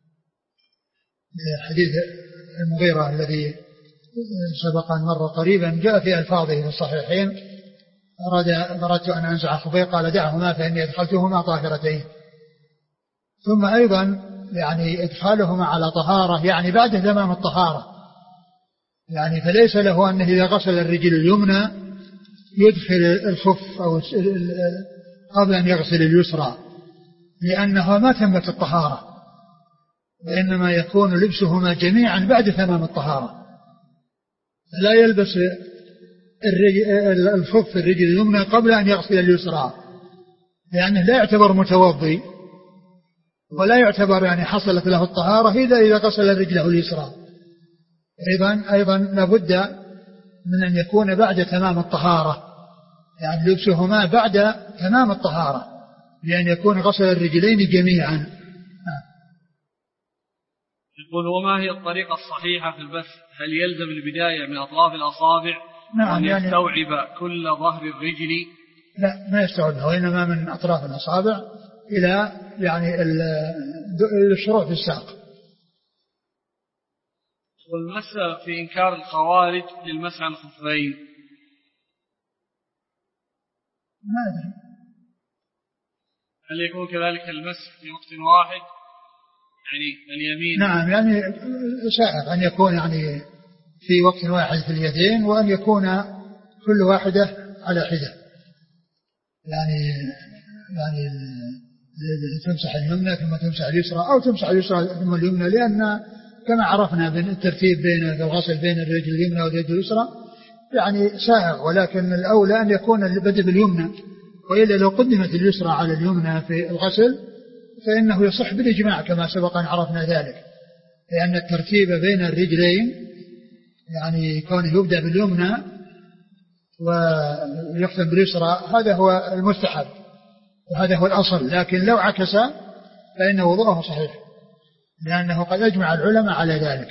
حديث المغيرة الذي سبق أن مر قريبا جاء في ألفاظه في الصحيحين: أردت أن أنزع خفيه قال دعهما فإني أدخلتهما طاهرتين. ثم أيضا يعني إدخالهما على طهارة يعني بعد تمام الطهارة، يعني فليس له أنه إذا غسل الرجل اليمنى يدخل الخف أو قبل أن يغسل اليسرى، لأنها ما تمت الطهارة، وإنما يكون لبسهما جميعا بعد تمام الطهارة. لا يلبس الخف الرجل اليمنى قبل أن يغسل اليسرى، لأنه لا يعتبر متوضي ولا يعتبر يعني حصلت له الطهارة إلا إذا غسل رجله اليسرى. أيضا لابد من أن يكون بعد تمام الطهارة، يعني لبسهما بعد تمام الطهارة، لأن يكون غسل الرجلين جميعا. يقول: وما هي الطريقة الصحيحة في البث؟ هل يلزم البداية من أطراف الأصابع وأن يستوعب كل ظهر الرجل؟ لا، ما يستوعبها، وإنما من أطراف الأصابع إلى يعني الشروع في الساق. والمسألة في إنكار الخوارج للمسح عن الخفين، ما أدري هل يكون كذلك المسح في وقت واحد يعني اليمين؟ نعم، يعني سائغ أن يكون يعني في وقت واحد في اليدين، وأن يكون كل واحدة على حدة، يعني تمسح اليمنى ثم تمسح اليسرى أو تمسح اليسرى ثم اليمنى، لأن كما عرفنا الترتيب بين الغسل بين الرجل اليمنى واليد اليسرى يعني سائغ، ولكن الأولى أن يكون البدء باليمنى، وإلا لو قدمت اليسرى على اليمنى في الغسل فإنه يصح بالإجماع كما سبق أن عرفنا ذلك، لأن الترتيب بين الرجلين يعني كونه يبدأ باليمنى ويختم باليسرى هذا هو المستحب وهذا هو الأصل، لكن لو عكس فإن وضوءه صحيح، لأنه قد أجمع العلماء على ذلك.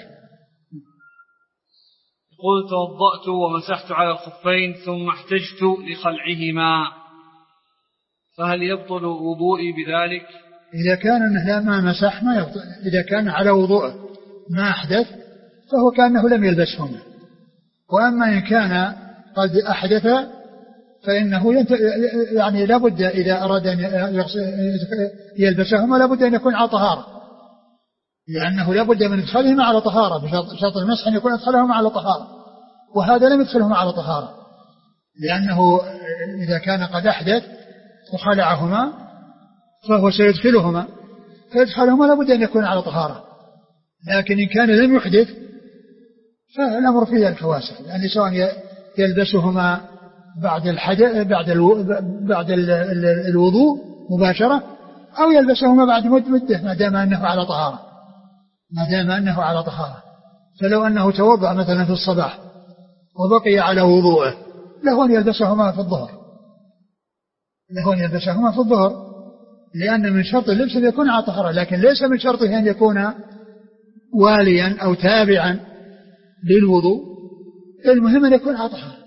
يقول: توضأت ومسحت على الخفين ثم احتجت لخلعهما، فهل يبطل وضوئي بذلك؟ إذا كان أنه ما مسح ما يبطل، إذا كان على وضوءه ما أحدث فهو كأنه لم يلبسهما، وأما إن كان قد أحدث فإنه يعني لابد إذا أراد أن يلبسهما لابد أن يكون على طهارة، لأنه لابد من إدخالهما على طهارة، بشرط المسح أن يكون إدخالهما على طهارة، وهذا لم يدخلهما على طهارة، لأنه إذا كان قد أحدث وخلعهما فهو سيدخلهما، فيدخلهما لابد أن يكون على طهارة، لكن إن كان لم يحدث فالأمر فيه الكواسع، يعني سواء يلبسهما بعد الوضوء مباشرة أو يلبسهما بعد مدة ما دام أنه على طهارة. فلو أنه توضأ مثلا في الصباح وبقي على وضوءه له أن يلبسهما في الظهر، لأن من شرط اللبس أن يكون على طهارة، لكن ليس من شرطه أن يكون واليا أو تابعا للوضوء، المهم أن يكون على طهارة.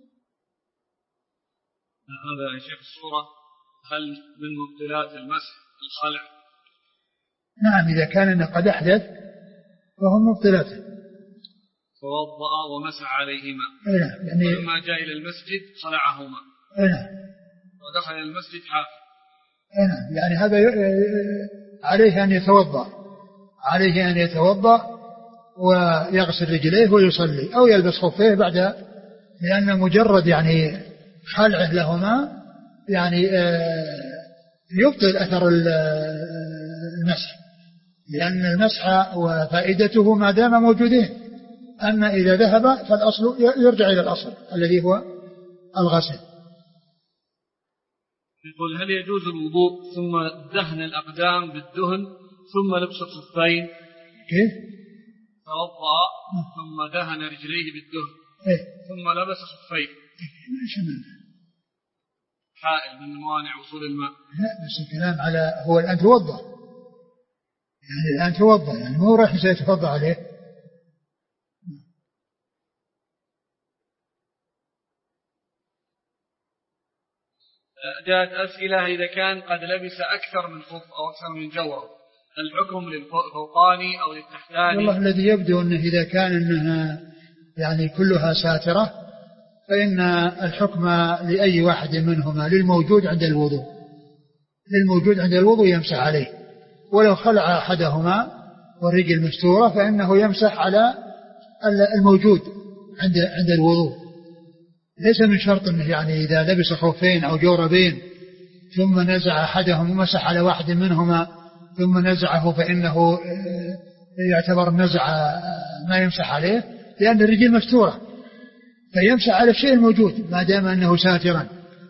هذا يا شيخ الصورة، هل من مبطلات المسح الخلع؟ نعم، إذا كان قد أحدث فهو مبطلاته. توضأ ومسح عليهما، نعم، يعني ولما جاء إلى المسجد خلعهما، نعم، ودخل المسجد حافظ، نعم، يعني هذا عليه أن يتوضأ ويغسل رجليه ويصلي أو يلبس خفيه بعد، لأن مجرد يعني خلعه لهما يعني يبطل أثر المسح، لأن المسح وفائدته ما دام موجودين، أما إذا ذهب فالأصل يرجع إلى الأصل الذي هو الغسل. يقول: هل يجوز الوضوء ثم دهن الأقدام بالدهن ثم لبس الخفين؟ كيف؟ توضأ ثم دهن رجليه بالدهن ثم لبس خفين، حائل من موانع وصول الماء. لا، بس الكلام على هو الآن توضأ، يعني الآن توضأ، يعني مو راح سيتوضأ عليه. جاءت أسئلة إذا كان قد لبس أكثر من خف أو أكثر من جورب، الحكم للفوقاني أو للتحتاني؟ والله الذي يبدو أنه إذا كان أنها يعني كلها ساترة فإن الحكم لأي واحد منهما للموجود عند الوضوء، للموجود عند الوضوء يمسح عليه، ولو خلع أحدهما والرجل مستورة فإنه يمسح على الموجود عند الوضوء. ليس من شرط أنه يعني إذا لبس خفين أو جوربين ثم نزع أحدهم ومسح على واحد منهما ثم نزعه فإنه يعتبر نزع ما يمسح عليه، لأن الرجل مستورة فيمسح على الشيء الموجود ما دام أنه ساترا.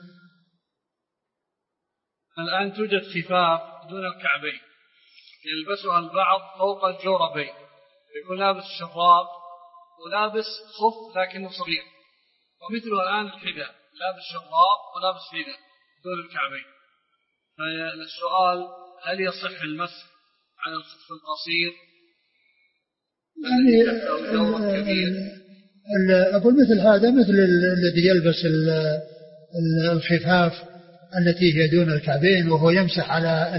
الآن توجد خفاف دون الكعبين يلبسها البعض فوق الجوربين، يكون لابس شراب ولابس خف لكنه صغير، ومثله الآن الحذاء لابس شراب ولابس حذاء دون الكعبين. فالسؤال هل يصح المسح على الخف القصير أقول مثل هذا مثل الذي يلبس الخفاف التي هي دون الكعبين وهو يمسح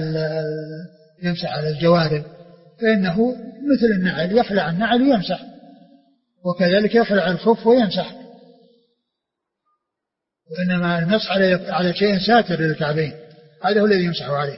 على الجوارب، فإنه مثل النعل يخلع النعل ويمسح، وكذلك يخلع الخف ويمسح، وإنما المسح على شيء ساتر للكعبين هذا هو الذي يمسح عليه.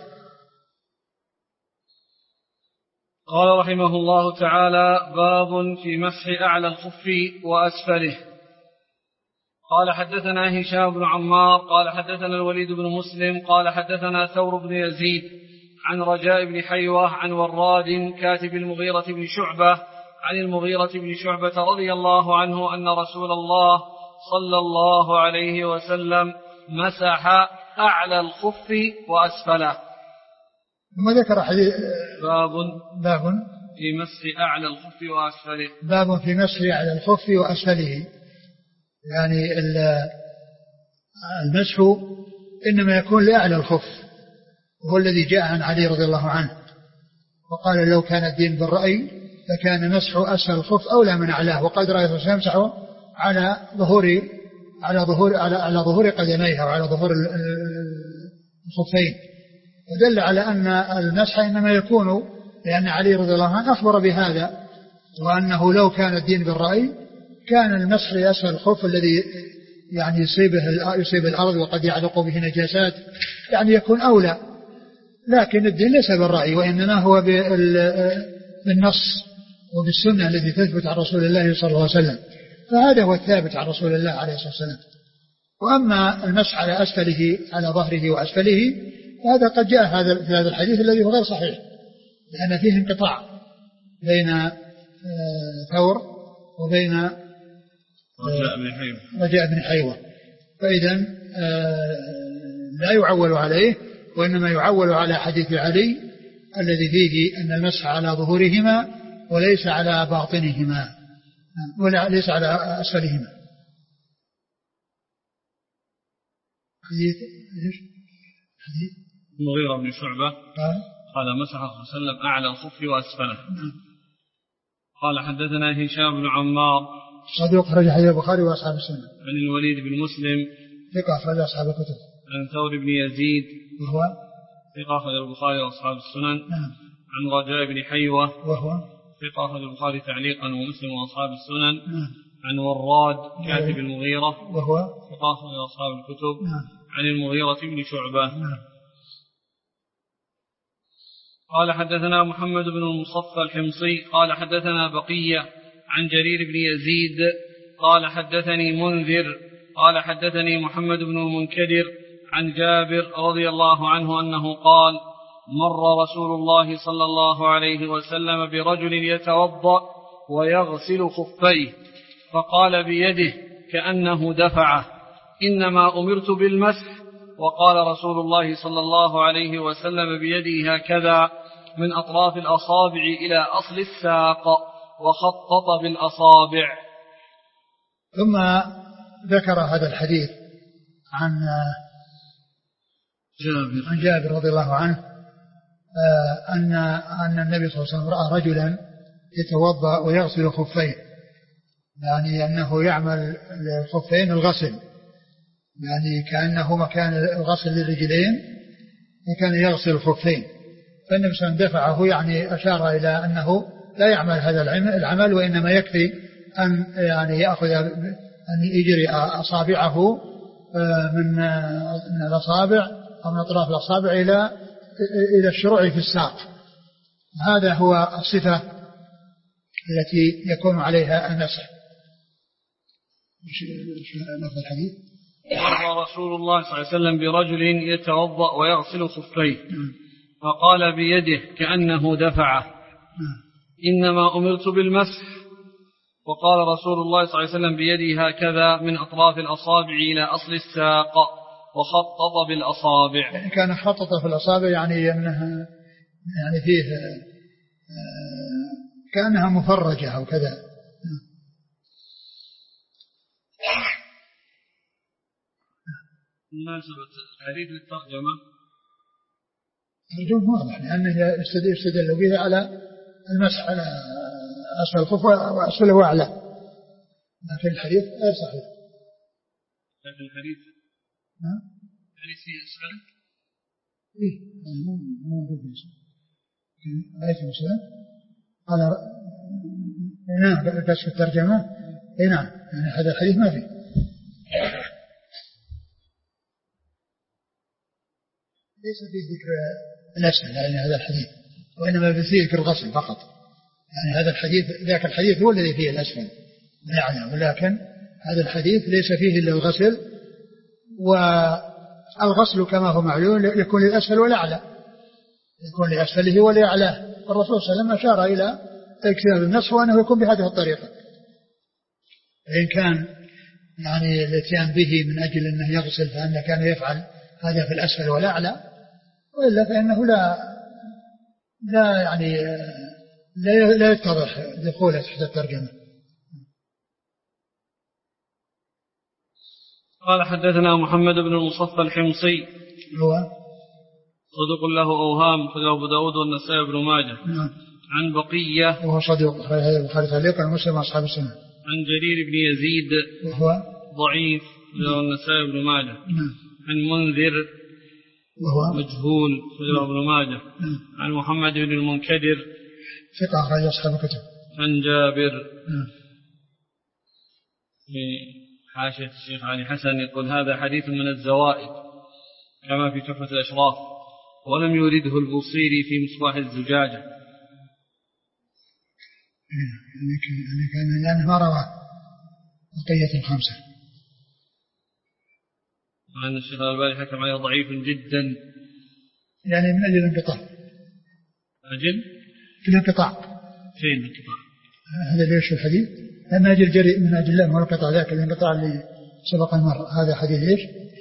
قال رحمه الله تعالى: باب في مسح أعلى الخف وأسفله. قال حدثنا هشام بن عمار قال حدثنا الوليد بن مسلم قال حدثنا ثور بن يزيد عن رجاء بن حيوة عن وراد كاتب المغيرة بن شعبة عن المغيرة بن شعبة رضي الله عنه أن رسول الله صلى الله عليه وسلم مسح أعلى الخف وأسفله. ثم ذكر حديث باب في مسح أعلى الخف وأسفله. باب في مسح أعلى الخف وأسفله، يعني المسح إنما يكون لأعلى الخف، وهو الذي جاء عن علي رضي الله ظ وقال: لو كان الدين بالرأي فكان مسح أسفل الخف أولى من أعلاه، وقد رأيت يمسح على ظهور قدميها وعلى ظهور الخفين، ودل على أن المسح إنما يكون لأن علي رضي الله عنه أخبر بهذا، وأنه لو كان الدين بالرأي كان المسح لأسفل الخف الذي يعني يصيب الأرض وقد يعلق به نجاسات يعني يكون أولى، لكن الدين ليس بالرأي وإنما هو بالنص وبالسنة التي تثبت عن رسول الله صلى الله عليه وسلم، فهذا هو الثابت عن رسول الله عليه الصلاة والسلام. وأما المسح على أسفله على ظهره وأسفله فهذا قد جاء في هذا الحديث الذي هو غير صحيح، لأن فيه انقطاع بين ثور وبين رجاء بن حيوة، فإذا لا يعول عليه، وإنما يعول على حديث علي الذي فيه أن المسح على ظهورهما وليس على باطنهما ولا ليس على أسفلهما. حديث المغيرة بن شعبة قال مسح صلى الله عليه وسلم أعلى الخف وأسفله. قال حدثنا هشام بن عمار صدوق أخرج حديث البخاري وأصحاب السنة. عن الوليد بن مسلم ثقة أخرج أصحاب الكتب. عن ثور بن يزيد وهو ثقة أخرج البخاري وأصحاب السنن. عن رجاء بن حيوة وهو ثقة أخرج البخاري تعليقا ومسلم وأصحاب السنن. عن وراد كاتب المغيرة وهو ثقة أخرج أصحاب الكتب. عن المغيرة بن شعبة. قال حدثنا محمد بن المصفى الحمصي قال حدثنا بقية عن جرير بن يزيد قال حدثني منذر قال حدثني محمد بن المنكدر عن جابر رضي الله عنه أنه قال: مر رسول الله صلى الله عليه وسلم برجل يتوضأ ويغسل خفيه فقال بيده كأنه دفعه: إنما أمرت بالمسح. وقال رسول الله صلى الله عليه وسلم بيده هكذا من أطراف الأصابع إلى أصل الساق وخطط بالأصابع. ثم ذكر هذا الحديث عن جابر رضي الله عنه أن النبي صلى الله عليه وسلم رأى رجلا يتوضأ ويغسل خفيه، يعني أنه يعمل الخفين الغسل، يعني كأنه مكان الغسل للرجلين وكان يغسل الخفين، فالنبي صلى الله عليه وسلم دفعه، يعني أشار إلى أنه لا يعمل هذا العمل، وإنما يكفي أن يعني يأخذ أن يجري أصابعه من الأصابع أو من أطراف الأصابع إلى الشروع في الساق. هذا هو الصفة التي يكون عليها المسح. لفظ الحديث: مر رسول الله صلى الله عليه وسلم برجل يتوضأ ويغسل خفيه فقال بيده كأنه دفعه: إنما أمرت بالمسح. وقال رسول الله صلى الله عليه وسلم بيده هكذا من أطراف الأصابع إلى أصل الساق وخطط بالأصابع. يعني كان خطط في الأصابع، يعني أنها يعني فيه كأنها مفرجة أو كذا. مناسبة الحديث للترجمة الترجمة واضح، لأنه يستدل به على المسح على أسفل الخف وأسفله وأعلى، لكن الحديث غير صحيح. لكن الحديث فيه أسفل؟ إيه مو موجود في أسفل. رأيت مسلم قال نعم بس في الترجمة إيه نعم، يعني هذا الحديث ما فيه. ليس فيه ذكر الأسفل يعني هذا الحديث، وإنما فيه ذكر الغسل فقط. يعني هذا الحديث ذاك الحديث هو الذي فيه الأسفل يعني، ولكن هذا الحديث ليس فيه إلا الغسل، والغسل كما هو معلوم يكون للأسفل والأعلى، يكون لأسفله ولأعلاه. الرسول صلى الله عليه وسلم أشار إلى اجتناب النصف وأنه يكون بهذه الطريقة، إن كان يعني الاتيان به من أجل أنه يغسل فإنه كان يفعل هذا في الأسفل والأعلى، وإلا فإنه لا يعني لا يتضح دخوله تحت الترجمة. قال حدثنا محمد بن المصفى الحمصي هو صدوق له أوهام أخرجه أبو داود والنسائي بن ماجه. نعم. عن بقية وهو صدوق هذا البخاري تعليقا ومسلم أصحاب السنة. عن جرير بن يزيد وهو ضعيف أخرجه النسائي بن ماجه. نعم. عن منذر وهو مجهول أخرجه ابن ماجه. عن محمد بن المنكدر ثقة أخرج أصحاب الكتب. عن جابر. في حاشية الشيخ علي حسن يقول هذا حديث من الزوائد كما في تحفة الأشراف، ولم يرده البوصيري في مصباح الزجاجة. يعني كان لأنه ما روى بقية الخمسة، وأن الشيخ الألباني حكم عليه ضعيف جدا، يعني من أجل الانقطاع. أجل في الانقطاع. فين الانقطاع؟ هذا ليش الحديث؟ من أجل جريء من أجل الله والانقطاع، ذاك الانقطاع اللي سبق المرة. هذا حديث ليش؟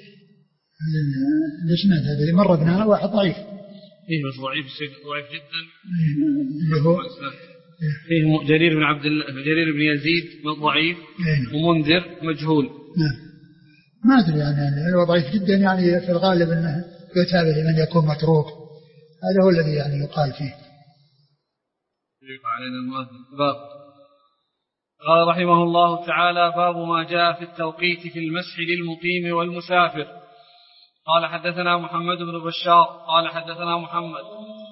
الإسناد هذا اللي مر بنا واحد ضعيف. إيه بس ضعيف ضعيف جدا. اللي هو فيه جرير بن عبد الله، جرير بن يزيد ضعيف. ومنذر مجهول. ما أدري يعني هو ضعيف جدا، يعني في الغالب أنه يتابع لمن يكون متروك، هذا هو الذي يعني يقال فيه. علينا المؤذن. باب. قال رحمه الله تعالى: باب ما جاء في التوقيت في المسح للمقيم والمسافر. قال حدثنا محمد بن بشار قال حدثنا محمد.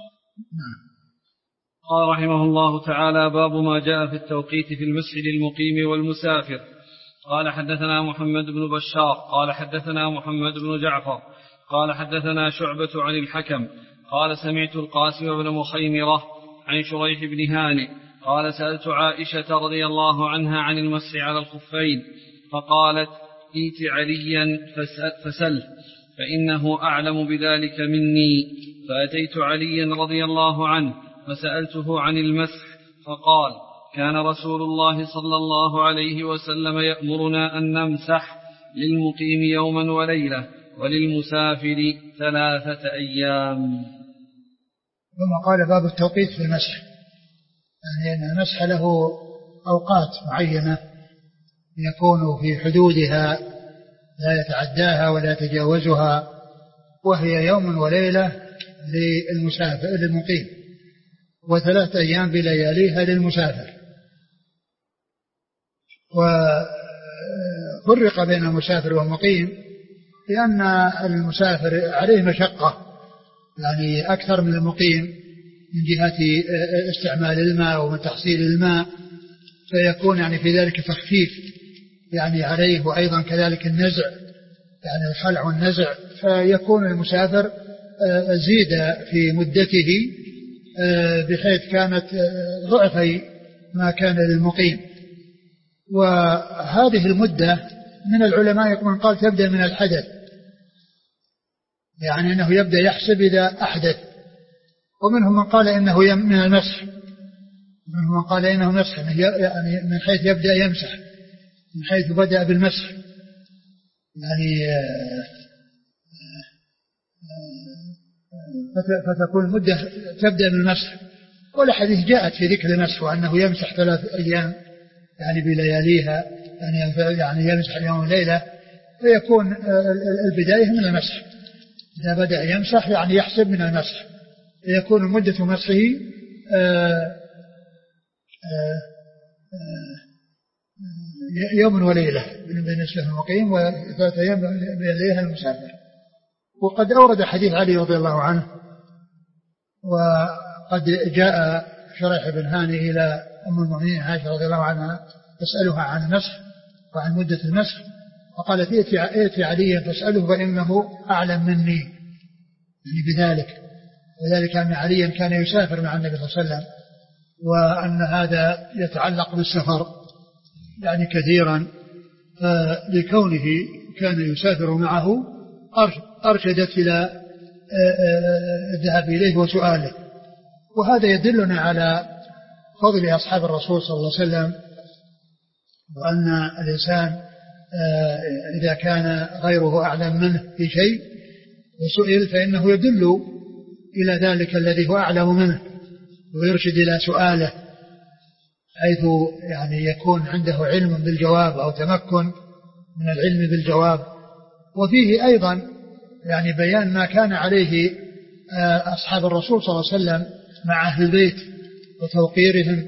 قال رحمه الله تعالى: باب ما جاء في التوقيت في المسح للمقيم والمسافر. قال حدثنا محمد بن بشار قال حدثنا محمد بن جعفر قال حدثنا شعبة عن الحكم قال سمعت القاسم بن مخيمرة عن شريح بن هانئ قال سألت عائشة رضي الله عنها عن المسح على الخفين فقالت: ائت عليا فسل فإنه أعلم بذلك مني. فأتيت عليا رضي الله عنه فسألته عن المسح فقال: كان رسول الله صلى الله عليه وسلم يأمرنا أن نمسح للمقيم يوما وليلة وللمسافر 3 أيام. ثم قال: باب التوقيت في المسح، يعني أن المسح له أوقات معينة يكون في حدودها لا يتعداها ولا يتجاوزها، وهي يوم وليلة للمسافر للمقيم، و3 أيام بلياليها للمسافر. وفرق بين المسافر والمقيم لأن المسافر عليه مشقة يعني أكثر من المقيم من جهة استعمال الماء ومن تحصيل الماء، فيكون يعني في ذلك تخفيف يعني عليه، وأيضا كذلك النزع يعني الخلع والنزع، فيكون المسافر زيد في مدته بحيث كانت ضعفي ما كان للمقيم. وهذه المدة من العلماء من قال تبدأ من الحدث، يعني أنه يبدأ يحسب إذا أحدث، ومنهم من قال إنه من المسح، ومنهم من قال إنه مسح يعني من حيث يبدأ يمسح، من حيث بدأ بالمسح يعني فتكون المدة تبدأ بالمسح. والحديث جاءت في ذكر المسح وأنه يمسح 3 أيام يعني بلياليها، يعني يمسح يوم وليلة، فيكون البداية من المسح، إذا بدأ يمسح يعني يحسب من المسح، فيكون مدة مسحه يوم وليلة بالنسبة للمقيم، و3 أيام بلياليها المسافر. وقد أورد حديث علي رضي الله عنه، وقد جاء شريح بن هاني إلى أم المؤمنين عائشة رضي الله عنها تسألها عن المسح وعن مدة المسح، وقالت ائتي عليا فاسأله فإنه أعلم مني يعني بذلك، وذلك أن عليا كان يسافر مع النبي صلى الله عليه وسلم، وأن هذا يتعلق بالسفر يعني كثيرا، لكونه كان يسافر معه أرشدت إلى الذهاب إليه وسؤاله. وهذا يدلنا على فضل أصحاب الرسول صلى الله عليه وسلم، وأن الإنسان إذا كان غيره أعلم منه في شيء وسئل فإنه يدل إلى ذلك الذي هو أعلم منه ويرشد إلى سؤاله، حيث يعني يكون عنده علم بالجواب أو تمكن من العلم بالجواب. وفيه أيضا يعني بيان ما كان عليه أصحاب الرسول صلى الله عليه وسلم مع أهل البيت وتوقيرهم،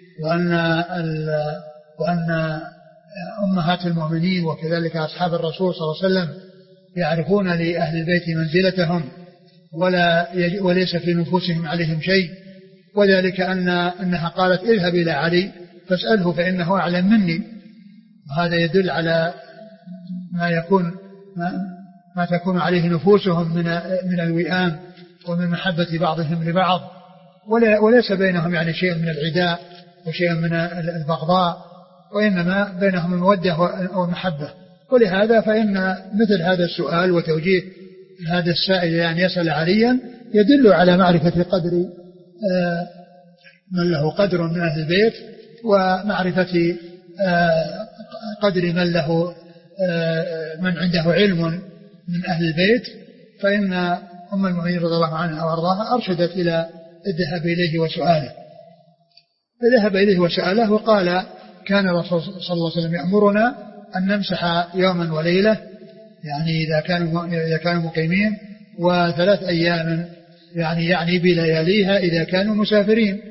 وأن أمهات المؤمنين وكذلك أصحاب الرسول صلى الله عليه وسلم يعرفون لأهل البيت منزلتهم وليس في نفوسهم عليهم شيء، وذلك أنها قالت اذهب إلى علي فاسأله فإنه أعلم مني. وهذا يدل على ما تكون عليه نفوسهم من الوئام ومن محبة بعضهم لبعض، وليس بينهم يعني شيء من العداء وشيء من البغضاء، وإنما بينهم المودة والمحبة. ولهذا فإن مثل هذا السؤال وتوجيه هذا السائل أن يسأل عليا يدل على معرفة قدر من له قدر من أهل البيت، ومعرفة قدر من له من عنده علم من أهل البيت. فإن أم المؤمنين رضي الله عنها وأرضاها أرشدت إلى الذهاب إليه وسؤاله، فذهب إليه وسأله، وقال كان الرسول صلى الله عليه وسلم يأمرنا أن نمسح يوما وليلة يعني إذا كانوا مقيمين، و3 أيام يعني بلياليها إذا كانوا مسافرين.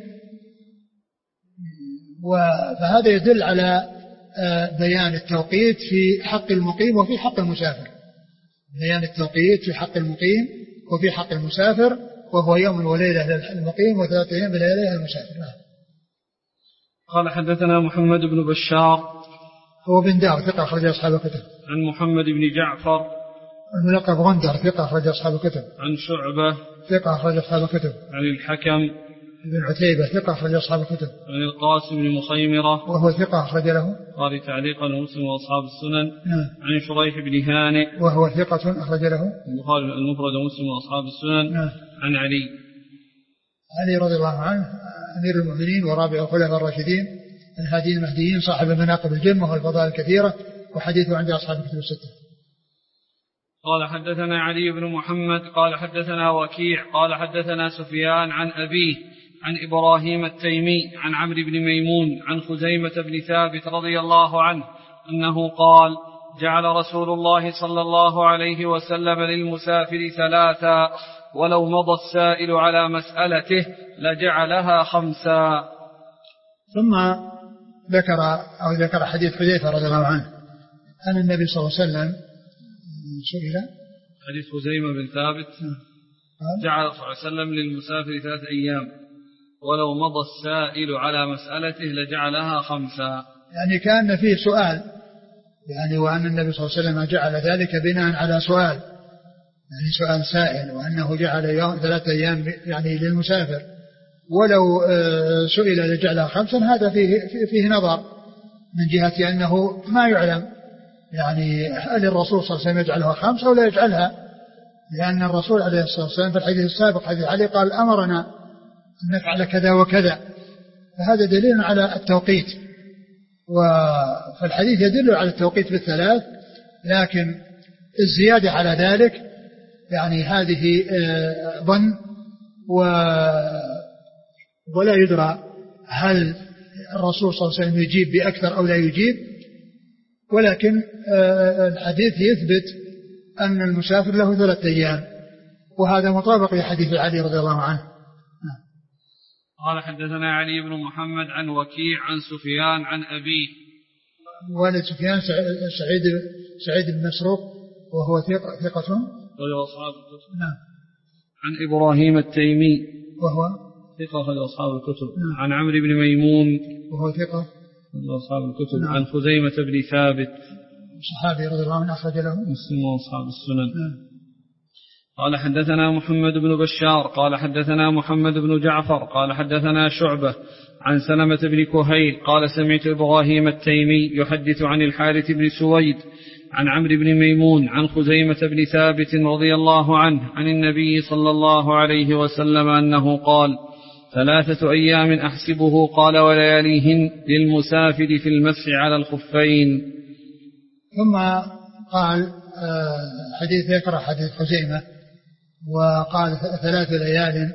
فهذا يدل على بيان التوقيت في حق المقيم وفي حق المسافر، بيان التوقيت في حق المقيم وفي حق المسافر، وهو يوم وليلة للمقيم و3 أيام بلياليها للمسافر. قال حدثنا محمد بن بشار هو بن دار ثقة أخرج أصحاب الكتب. عن محمد بن جعفر الملقب غندر ثقة أخرج أصحاب الكتب. عن شعبة ثقة أخرج أصحاب الكتب. عن الحكم بن عتيبة ثقة أخرج أصحاب الكتب. عن القاسم بن مخيمرة وهو ثقة أخرج له قال تعليقا ومسلم وأصحاب السنن. نعم. عن شريح بن هانئ وهو ثقة أخرج له البخاري المفرد ومسلم وأصحاب السنن. نعم. عن علي رضي الله عنه أمير المؤمنين ورابع الخلفاء الراشدين الهادين المهديين صاحب المناقب الجمة والفضائل الكثيرة، وحديثه عند أصحاب الكتب الستة. قال حدثنا علي بن محمد قال حدثنا وكيع قال حدثنا سفيان عن أبيه عن إبراهيم التيمي عن عمرو بن ميمون عن خزيمة بن ثابت رضي الله عنه أنه قال جعل رسول الله صلى الله عليه وسلم للمسافر 3 ولو مضى السائل على مسألته لجعلها 5. ثم ذكر حديث حذيفة رضي الله عنه أن النبي صلى الله عليه وسلم سئل حديث خزيمة بن ثابت جعل صلى الله عليه وسلم للمسافر 3 أيام ولو مضى السائل على مسألته لجعلها 5. يعني كان فيه سؤال، يعني وأن النبي صلى الله عليه وسلم جعل ذلك بناء على سؤال، يعني سؤال سائل، وأنه جعل 3 أيام يعني للمسافر ولو سئل لجعلها 5. هذا فيه نظر من جهة أنه ما يعلم يعني هل الرسول صلى الله عليه وسلم يجعلها 5 أو لا يجعلها، لأن الرسول عليه الصلاة والسلام في الحديث السابق حديث علي قال أمرنا أن نفعل كذا وكذا، فهذا دليل على التوقيت، فالحديث يدل على التوقيت ب3، لكن الزيادة على ذلك يعني هذه ظن ولا يدرى هل الرسول صلى الله عليه وسلم يجيب بأكثر أو لا يجيب، ولكن الحديث يثبت أن المسافر له 3 أيام، وهذا مطابق لحديث علي رضي الله عنه. قال حدثنا علي بن محمد عن وكيع عن سفيان عن أبيه. والد سفيان سعيد بن مسروق وهو ثقة وله أصحاب الكتب. نعم. عن إبراهيم التيمي وهو ثقة وله أصحاب الكتب. نعم. عن عمرو بن ميمون وهو ثقة وله أصحاب الكتب. نعم. عن خزيمة بن ثابت صحابي رضي الله عنه أخرج له مسلم وأصحاب السنن. نعم. قال حدثنا محمد بن بشار قال حدثنا محمد بن جعفر قال حدثنا شعبة عن سلمة بن كهيل قال سمعت إبراهيم التيمي يحدث عن الحارث بن سويد عن عمرو بن ميمون عن خزيمة بن ثابت رضي الله عنه عن النبي صلى الله عليه وسلم أنه قال 3 أيام أحسبه قال ولياليهن للمسافر في المسح على الخفين. ثم قال حديث يقرأ حديث خزيمة وقال 3 ليال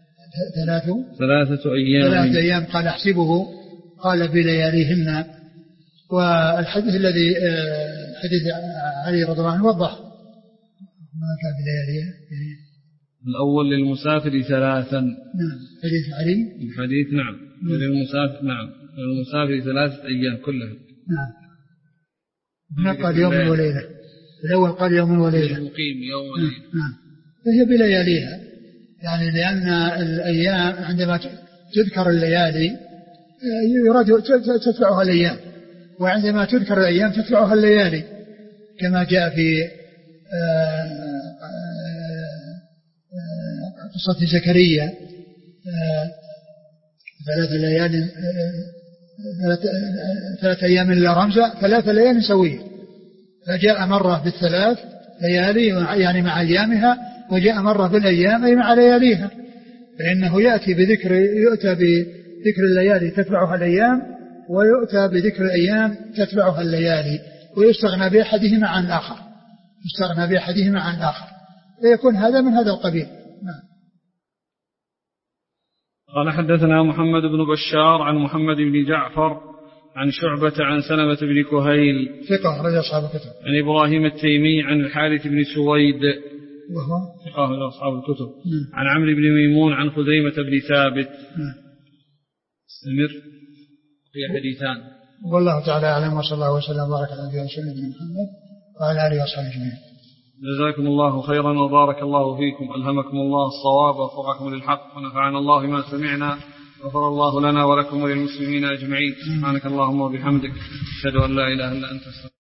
3 أيام قال أحسبه قال بلياليهن. والحديث الذي حديث علي رضي الله عنه وضح ما كان بلياليه. الأول للمسافر 3. نعم. حديث علي الحديث نعم للمسافر نعم للمسافر 3 أيام كلها. نعم. قال يوم وليلة. الأول قال يوم وليلة. المقيم يوم وليلة. نعم. فهي بلياليها، يعني لأن الأيام عندما تذكر الليالي يراد تتبعها الأيام، وعندما تذكر الأيام تتبعها الليالي، كما جاء في قصة زكريا 3 أيام إلا رمزة 3 ليال سوية، فجاء مرة ب3 ليالي يعني مع أيامها، وجاء مرة بالأيام أي مع لياليها، فإنه يؤتى بذكر الليالي تتبعها الأيام، ويؤتى بذكر الأيام تتبعها الليالي، ويستغنى بأحدهما عن الآخر، فيكون هذا من هذا القبيل. قال حدثنا محمد بن بشار عن محمد بن جعفر عن شعبة عن سلمة بن كهيل ثقة رضي أصحاب الكتب. عن إبراهيم التيمي عن الحارث بن سويد وهو ثقة رضي أصحاب الكتب. عن عمرو بن ميمون عن خزيمة بن ثابت. استمر في حديثان. والله تعالى أعلم، وصلى الله وسلم وبارك على نبينا محمد وعلى آله وصحبه أجمعين. جزاكم الله خيرا وبارك الله فيكم، ألهمكم الله الصواب ووفقكم للحق، ونفعنا الله ما سمعنا، غفر الله لنا ولكم وللمسلمين أجمعين. سبحانك اللهم وبحمدك، أشهد أن لا إله إلا أنت.